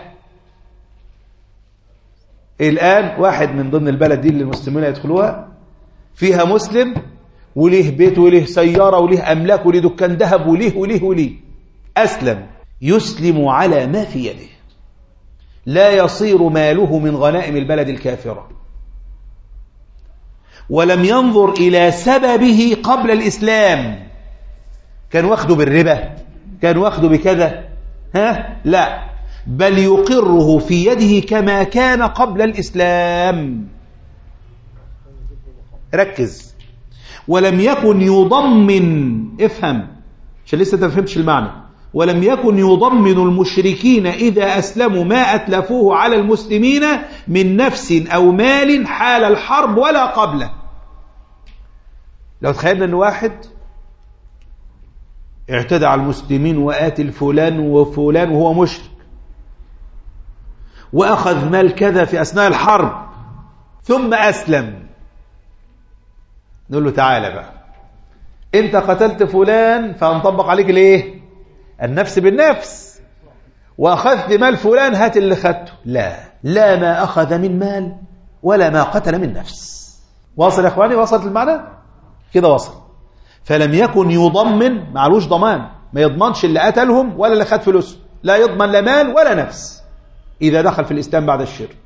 الآن واحد من ضمن البلد دي اللي المسلمين يدخلوها فيها مسلم وليه بيت وليه سيارة وليه أملاك وليه دكان ذهب وليه وليه وليه، أسلم، يسلم على ما في يده، لا يصير ماله من غنائم البلد الكافرة، ولم ينظر إلى سببه قبل الإسلام، كان واخده بالربا، كان واخده بكذا، ها؟ لا، بل يقره في يده كما كان قبل الإسلام. ركز. ولم يكن يضمن، افهم عشان لسه ما فهمتش المعنى، ولم يكن يضمن المشركين إذا أسلموا ما أتلفوه على المسلمين من نفس أو مال حال الحرب ولا قبله. لو تخيلنا أن واحد اعتدى على المسلمين وقاتل فلان وفلان وهو مشرك وأخذ مال كذا في أثناء الحرب ثم أسلم، نقول له تعالى بقى أنت قتلت فلان فهنطبق عليك ليه؟ النفس بالنفس، وأخذت مال فلان هات اللي خدته. لا، لا ما أخذ من مال ولا ما قتل من نفس. واصل يا أخواني؟ وصلت المعنى؟ كده وصل. فلم يكن يضمن، معلوش ضمان، ما يضمنش اللي قتلهم ولا اللي خد فلوسهم، لا يضمن لا مال ولا نفس إذا دخل في الإسلام بعد الشرك.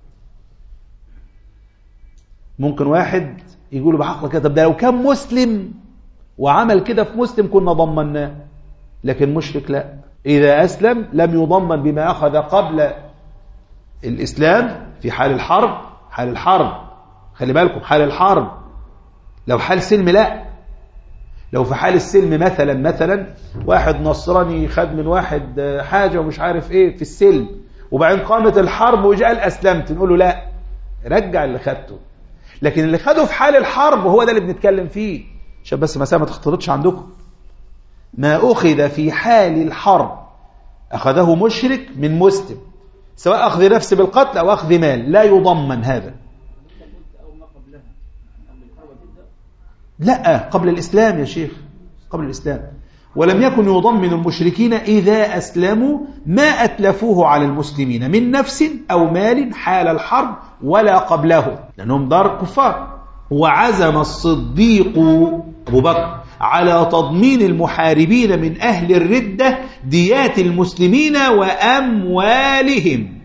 ممكن واحد يقولوا بعقله كده، طب ده لو كان مسلم وعمل كده في مسلم كنا ضمناه، لكن مشرك لا، إذا أسلم لم يضمن بما أخذ قبل الإسلام في حال الحرب. حال الحرب خلي بالكم، حال الحرب، لو حال سلم لا. لو في حال السلم مثلا مثلا واحد نصراني خد من واحد حاجة ومش عارف ايه في السلم، وبعدين قامت الحرب وجاء الأسلمت، نقول له لا، رجع اللي خدته. لكن اللي خده في حال الحرب هو ده اللي بنتكلم فيه، عشان بس مسألة ما تختلطش عندكم. ما أخذ في حال الحرب أخذه مشرك من مسلم، سواء أخذ نفس بالقتل أو أخذ مال، لا يضمن هذا. لا، قبل الإسلام يا شيخ، قبل الإسلام. ولم يكن يضمن المشركين إذا أسلموا ما أتلفوه على المسلمين من نفس أو مال حال الحرب ولا قبله، لأنهم دار كفار. وعزم الصديق أبو بكر على تضمين المحاربين من أهل الردة ديات المسلمين وأموالهم.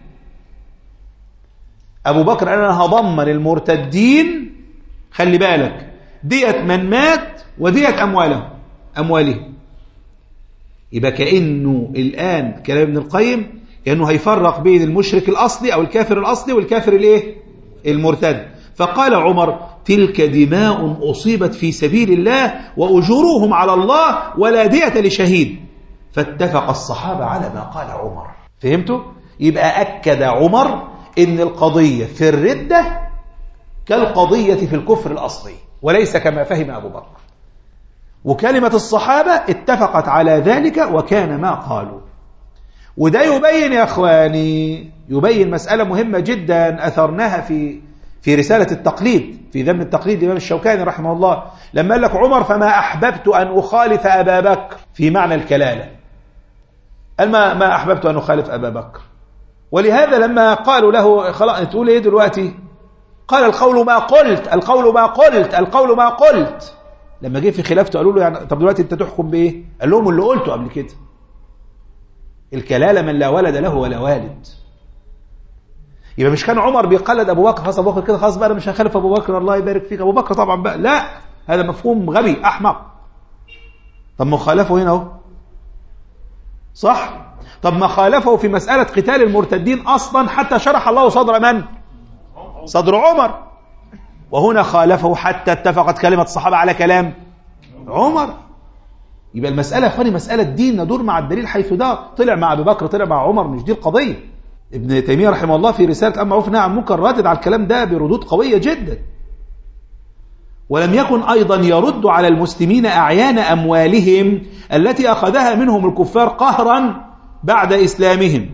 أبو بكر أنا هضمن المرتدين، خلي بالك، دية من مات ودية أموالهم أموالهم. يبقى كأنه الآن كلام ابن القيم كأنه هيفرق بين المشرك الأصلي أو الكافر الأصلي والكافر الإيه؟ المرتد. فقال عمر: تلك دماء أصيبت في سبيل الله وأجورهم على الله ولا دية لشهيد. فاتفق الصحابة على ما قال عمر. فهمتوا؟ يبقى أكد عمر إن القضية في الردة كالقضية في الكفر الأصلي وليس كما فهم أبو بكر. وكلمة الصحابة اتفقت على ذلك وكان ما قالوا. وده يبين يا أخواني، يبين مسألة مهمة جدا أثرناها في في رسالة التقليد، في ذم التقليد الإمام الشوكاني رحمه الله، لما قال لك عمر: فما أحببت أن أخالف أبا بكر، في معنى الكلالة. قال ما, ما أحببت أن أخالف أبا بكر. ولهذا لما قالوا له: خلاص تقول إيه دلوقتي؟ قال: القول ما قلت، القول ما قلت، القول ما قلت. لما جه في خلافته قالوا له: يعني طب دلوقتي أنت تحكم بإيه؟ قال لهم: اللي قلته قبل كده. الكلالة من لا ولد له ولا والد. يبقى مش كان عمر بيقلد أبو بكر، خلاص أبو بكر كده خلاص بقى أنا مش هخالف أبو بكر، الله يبارك فيك أبو بكر طبعا بقى، لا، هذا مفهوم غبي أحمق. طب ما خالفه هنا اهو، صح؟ طب ما خالفه في مسألة قتال المرتدين أصلا حتى شرح الله صدر من؟ صدر عمر. وهنا خالفه حتى اتفقت كلمة الصحابة على كلام عمر. يبقى المسألة يا أخواني مسألة دين، ندور مع الدليل حيث دار. طلع مع أبي بكر، طلع مع عمر، مش دي القضية. ابن تيمية رحمه الله في رسالة أم معروف نهي عن منكر رادد على الكلام ده بردود قوية جدا. ولم يكن أيضا يرد على المسلمين أعيان أموالهم التي أخذها منهم الكفار قهرا بعد إسلامهم،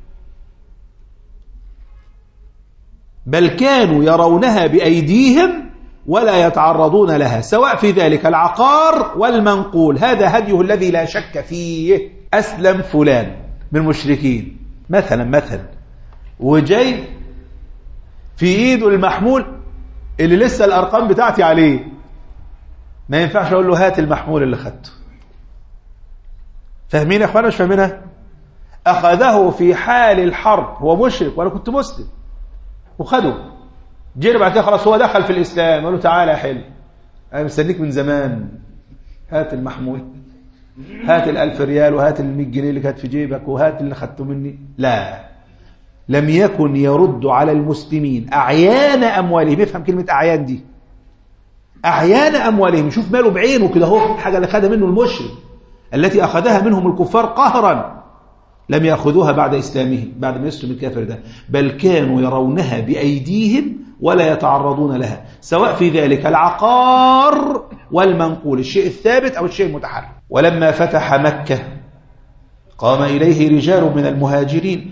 بل كانوا يرونها بأيديهم ولا يتعرضون لها، سواء في ذلك العقار والمنقول. هذا هديه الذي لا شك فيه. أسلم فلان من المشركين مثلا مثلا وجاي في ايده المحمول اللي لسه الارقام بتاعتي عليه، ما ينفعش اقول له هات المحمول اللي خدته. فاهمين يا اخوانا مش فاهمينها؟ اخذه في حال الحرب، هو مشرك وانا كنت مسلم، وخده. جرب بعد كده خلاص هو دخل في الاسلام، قال له تعالى يا حلو انا مستنيك من زمان، هات المحمول، هات الألف ريال وهات المية جنيه اللي كانت في جيبك وهات اللي خدته مني. لا، لم يكن يرد على المسلمين أعيان أموالهم. يفهم كلمة أعيان دي، أعيان أموالهم، يشوف ماله بعينه كده هو، الحاجة اللي خدها منه المشرك التي أخذها منهم الكفار قهرا لم يأخذوها بعد إسلامهم، بعد ما يسلم الكافر ده، بل كانوا يرونها بأيديهم ولا يتعرضون لها، سواء في ذلك العقار والمنقول، الشيء الثابت أو الشيء المتحرك. ولما فتح مكة قام إليه رجال من المهاجرين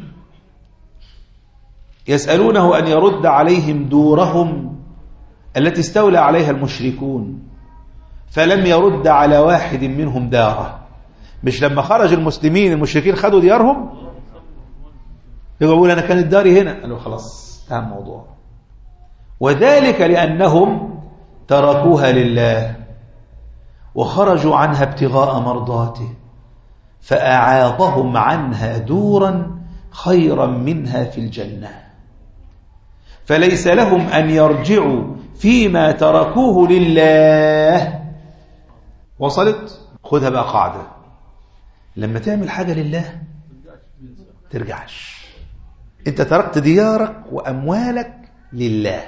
يسألونه أن يرد عليهم دورهم التي استولى عليها المشركون، فلم يرد على واحد منهم داره. مش لما خرج المسلمين المشركين خدوا ديارهم، يقول أنا كانت داري هنا، قالوا خلاص انتهى الموضوع. وذلك لأنهم تركوها لله وخرجوا عنها ابتغاء مرضاته، فأعاضهم عنها دورا خيرا منها في الجنة، فليس لهم أن يرجعوا فيما تركوه لله. وصلت؟ خذها بقى قاعدة، لما تعمل حاجة لله ترجعش. انت تركت ديارك وأموالك لله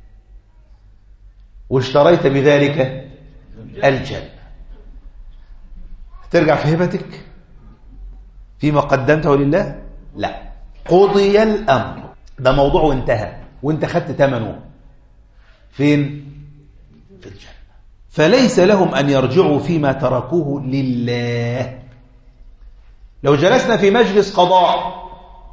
واشتريت بذلك الجنة، ترجع في هبتك فيما قدمته لله؟ لا، قضي الأمر، ده موضوع وانتهى، وانت خدت ثمنه فين؟ في الجنة. فليس لهم أن يرجعوا فيما تركوه لله. لو جلسنا في مجلس قضاء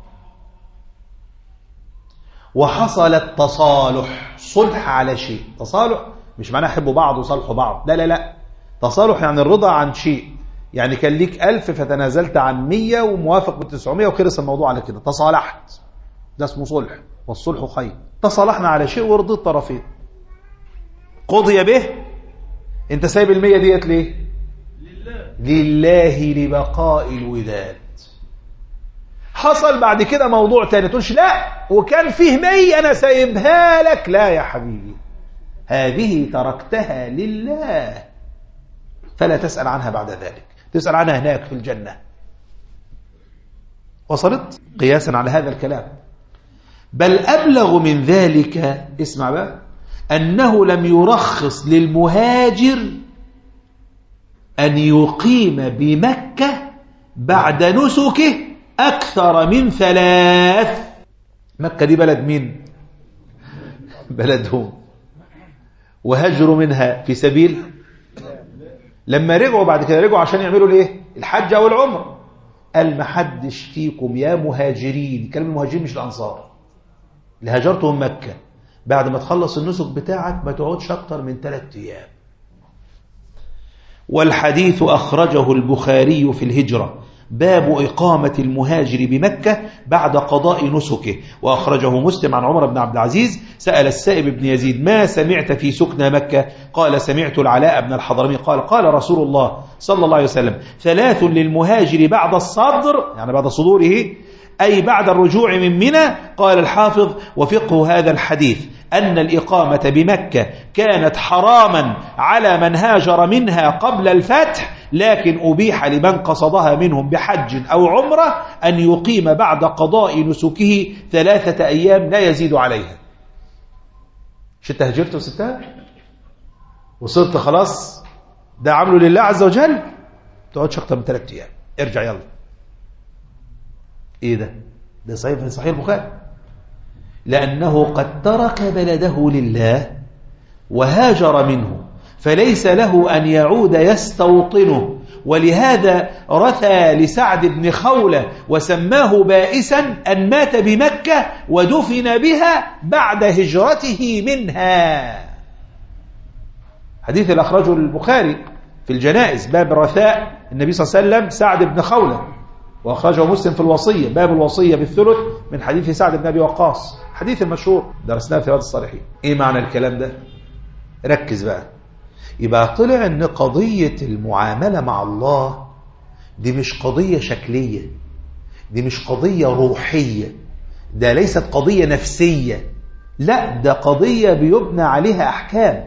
وحصل التصالح، صلح على شيء، تصالح مش معناه يحبوا بعض وصالحوا بعض، لا لا لا، تصالح يعني الرضا عن شيء، يعني كان ليك ألف فتنازلت عن مية وموافق بالتسعمية وخلص الموضوع على كده، تصالحت، ده اسمه صلح، والصلح خير. تصالحنا على شيء ورضي الطرفين، قضي به. انت سايب المية ديت ليه؟ لله، لله لبقاء الوداد. حصل بعد كده موضوع تاني تقولش لا وكان فيه مية انا سايبها لك، لا يا حبيبي، هذه تركتها لله فلا تسأل عنها بعد ذلك، تسأل عنها هناك في الجنة. وصلت؟ قياسا على هذا الكلام. بل أبلغ من ذلك، اسمع بقى، أنه لم يرخص للمهاجر أن يقيم بمكة بعد نسكه أكثر من ثلاث. مكة دي بلد مين؟ بلدهم، وهجروا منها في سبيل. لما رجعوا بعد كده رجعوا عشان يعملوا الايه؟ الحج او العمر. قال ما حدش فيكم يا مهاجرين، كلمة المهاجرين مش الانصار، اللي هاجرتهم مكة، بعد ما تخلص النسك بتاعك ما تقعدش اكتر من ثلاث ايام. والحديث اخرجه البخاري في الهجرة، باب إقامة المهاجر بمكة بعد قضاء نسكه. وأخرجه مسلم عن عمر بن عبد العزيز سأل السائب بن يزيد ما سمعت في سكنى مكة؟ قال سمعت العلاء بن الحضرمي قال قال رسول الله صلى الله عليه وسلم ثلاث للمهاجر بعد الصدر، يعني بعد صدوره، أي بعد الرجوع من منى. قال الحافظ وفقه هذا الحديث أن الإقامة بمكة كانت حراما على من هاجر منها قبل الفتح، لكن أبيح لمن قصدها منهم بحج أو عمرة أن يقيم بعد قضاء نسكه ثلاثة أيام لا يزيد عليها. مش انت هجرت وستها وصلت خلاص، ده عمله لله عز وجل، تقعدش أكتر من ثلاثة أيام، ارجع يلا. ايه ده؟ ده صحيح في صحيح البخاري، لأنه قد ترك بلده لله وهاجر منه، فليس له أن يعود يستوطنه. ولهذا رثى لسعد بن خولة وسماه بائسا أن مات بمكة ودفن بها بعد هجرته منها. حديث الأخرجه البخاري في الجنائز، باب رثاء النبي صلى الله عليه وسلم سعد بن خولة، وأخرجه مسلم في الوصية، باب الوصية بالثلث من حديث سعد بن أبي وقاص، حديث المشهور درسناه في رياض الصالحين. إيه معنى الكلام ده؟ ركز بقى. يبقى طلع أن قضية المعاملة مع الله دي مش قضية شكلية، دي مش قضية روحية، ده ليست قضية نفسية، لا ده قضية بيبنى عليها أحكام.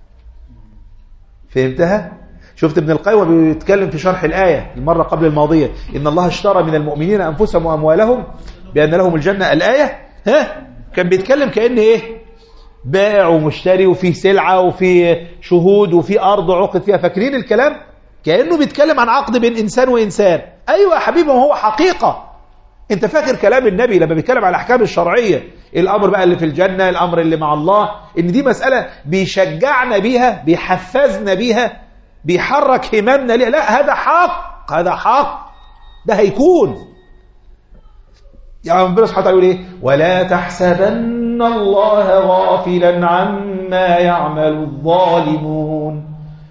فهمتها؟ شفت ابن القيم بيتكلم في شرح الآية المرة قبل الماضية، إن الله اشترى من المؤمنين أنفسهم وأموالهم بأن لهم الجنة، الآية ها كان بيتكلم كأن إيه؟ بائع ومشتري وفي سلعة وفي شهود وفي أرض عقد فيها. فاكرين الكلام؟ كأنه بيتكلم عن عقد بين إنسان وإنسان. أيوة يا حبيبي، ما هو حقيقة. أنت فاكر كلام النبي لما بيتكلم عن الأحكام الشرعية، الأمر بقى اللي في الجنة، الأمر اللي مع الله، إن دي مسألة بيشجعنا بيها، بيحفزنا بيها، بيحرك هممنا ليه؟ لا، هذا حق، هذا حق، ده هيكون. يعني ربنا سبحانه وتعالى يقول ايه؟ ولا تحسبن الله غافلا عما يعمل الظالمون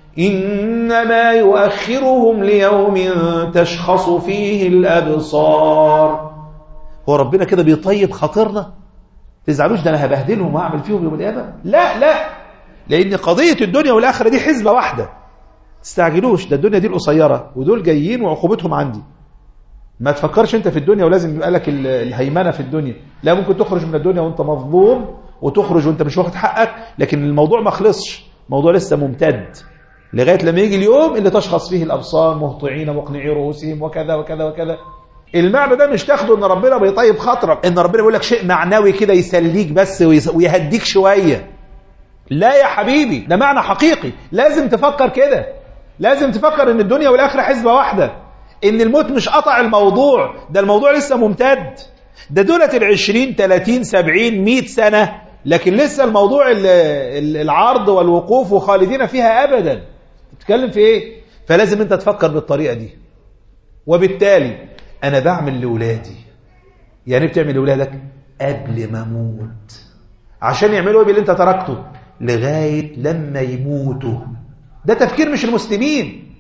إنما يؤخرهم ليوم تشخص فيه الأبصار. هو ربنا كده بيطيب خاطرنا؟ تزعلوش ده انا هبهدلهم واعمل فيهم يوم القيامة؟ لا لا، لأن قضية الدنيا والآخرة دي حزبة واحدة. تستعجلوش، ده الدنيا دي القصيرة ودول جايين وعقوبتهم عندي. ما تفكرش انت في الدنيا ولازم يبقى لك الهيمنة في الدنيا، لا، ممكن تخرج من الدنيا وانت مظلوم وتخرج وانت مش واخد حقك، لكن الموضوع ما خلصش، الموضوع لسه ممتد لغاية لما يجي اليوم اللي تشخص فيه الأبصار مهطعين مقنعي رؤوسهم وكذا وكذا وكذا. المعنى ده مش تاخده ان ربنا بيطيب خاطرك، ان ربنا بيقول لك شيء معنوي كده يسليك بس ويهديك شوية. لا يا حبيبي، ده معنى حقيقي، لازم تفكر كده، لازم تفكر ان الدنيا والآخرة حزبة واحدة، ان الموت مش قطع الموضوع، ده الموضوع لسه ممتد، ده دولة العشرين تلاتين سبعين مئة سنة، لكن لسه الموضوع العرض والوقوف وخالدين فيها أبدا. تتكلم في ايه؟ فلازم انت تفكر بالطريقة دي. وبالتالي انا بعمل لأولادي، يعني بتعمل لأولادك قبل ما اموت عشان يعملوا ايه باللي انت تركته لغاية لما يموتوا. ده تفكير مش المسلمين.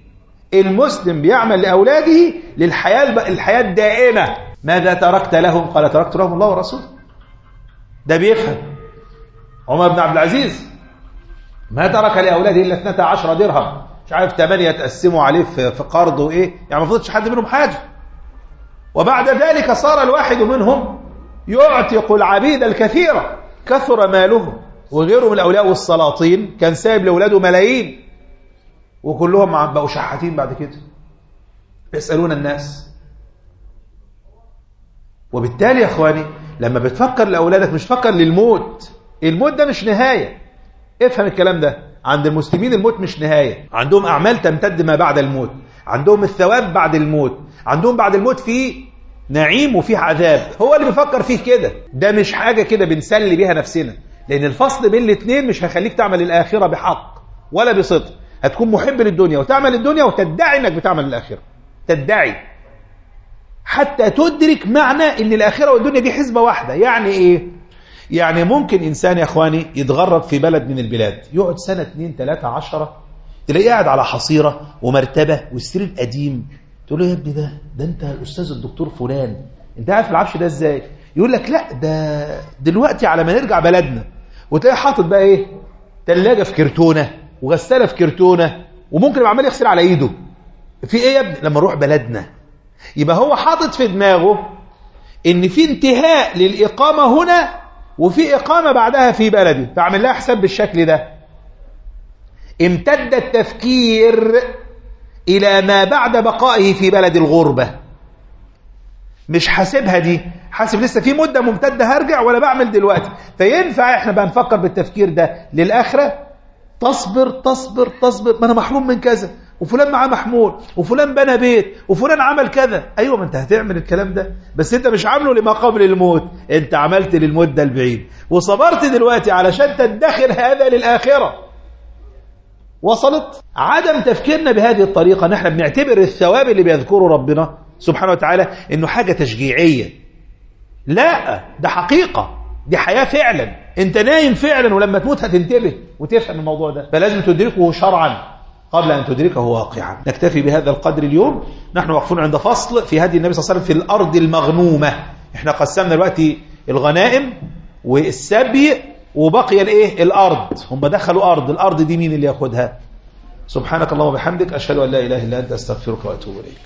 المسلم بيعمل لأولاده للحياة الحياة الدائمة. ماذا تركت لهم؟ قال تركت لهم الله ورسوله. ده بيفهم. عمر بن عبد العزيز ما ترك لأولاده إلا اثنتا عشرة درهم، مش عارف ثمانية تقسموا عليه في قرض وإيه، يعني ما فضلش حد منهم حاجة. وبعد ذلك صار الواحد منهم يعتق العبيد الكثيرة، كثر ماله، وغيره من الأولياء والسلاطين كان سايب لأولاده ملايين، وكلهم بقوا شحاتين بعد كده يسألون الناس. وبالتالي يا أخواني لما بتفكر لأولادك مش فكر للموت. الموت ده مش نهاية. افهم الكلام ده. عند المسلمين الموت مش نهاية، عندهم أعمال تمتد ما بعد الموت، عندهم الثواب بعد الموت، عندهم بعد الموت فيه نعيم وفيه عذاب. هو اللي بيفكر فيه كده. ده مش حاجة كده بنسلي بيها نفسنا، لأن الفصل بين الاثنين مش هيخليك تعمل الآخرة بحق ولا بصدق. هتكون محب للدنيا وتعمل الدنيا وتدعي انك بتعمل الآخرة، تدعي حتى تدرك معنى ان الآخرة والدنيا دي حزبة واحدة. يعني ايه؟ يعني ممكن انسان يا اخواني يتغرب في بلد من البلاد، يقعد سنة اتنين تلاتة عشرة، تلاقيه قاعد على حصيرة ومرتبة والسرير قديم، تقول له يا ابني ده ده انت الاستاذ الدكتور فلان، انت قاعد في العفش ده ازاي؟ يقول لك لا ده دلوقتي على ما نرجع بلدنا، وتلاقيه حاطط بقى ايه، ثلاجة في كرتونة وغسالة في كرتونة، وممكن يبقى عمال يغسل على ايده. في ايه يا ابني؟ لما نروح بلدنا. يبقى هو حاطط في دماغه ان في انتهاء للإقامة هنا وفي إقامة بعدها في بلده، فعمل لها حساب بالشكل ده. امتد التفكير إلى ما بعد بقائه في بلد الغربة. مش حاسبها دي، حاسب لسه في مدة ممتدة هرجع ولا بعمل دلوقتي. فينفع احنا بقى نفكر بالتفكير ده للآخرة؟ تصبر تصبر تصبر، ما أنا محروم من كذا، وفلان معاه محمول، وفلان بنى بيت، وفلان عمل كذا. أيوة، ما أنت هتعمل الكلام ده، بس أنت مش عامله لما قبل الموت، أنت عملت للمدة البعيد، وصبرت دلوقتي علشان تدخر هذا للآخرة. وصلت؟ عدم تفكيرنا بهذه الطريقة نحن بنعتبر الثواب اللي بيذكره ربنا سبحانه وتعالى إنه حاجة تشجيعية. لا، ده حقيقة، دي حياة فعلا. انت نايم فعلا، ولما تموت هتنتبه وتفهم الموضوع ده، فلازم تدركه شرعا قبل أن تدركه واقعا. نكتفي بهذا القدر اليوم. نحن واقفون عند فصل في هدي النبي صلى الله عليه وسلم في الأرض المغنومة. احنا قسمنا دلوقتي الغنائم والسبي وبقي الايه؟ الأرض. هم دخلوا أرض، الأرض دي مين اللي ياخدها؟ سبحانك اللهم وبحمدك، أشهد أن لا إله إلا أنت، أستغفرك وأتوب إليك.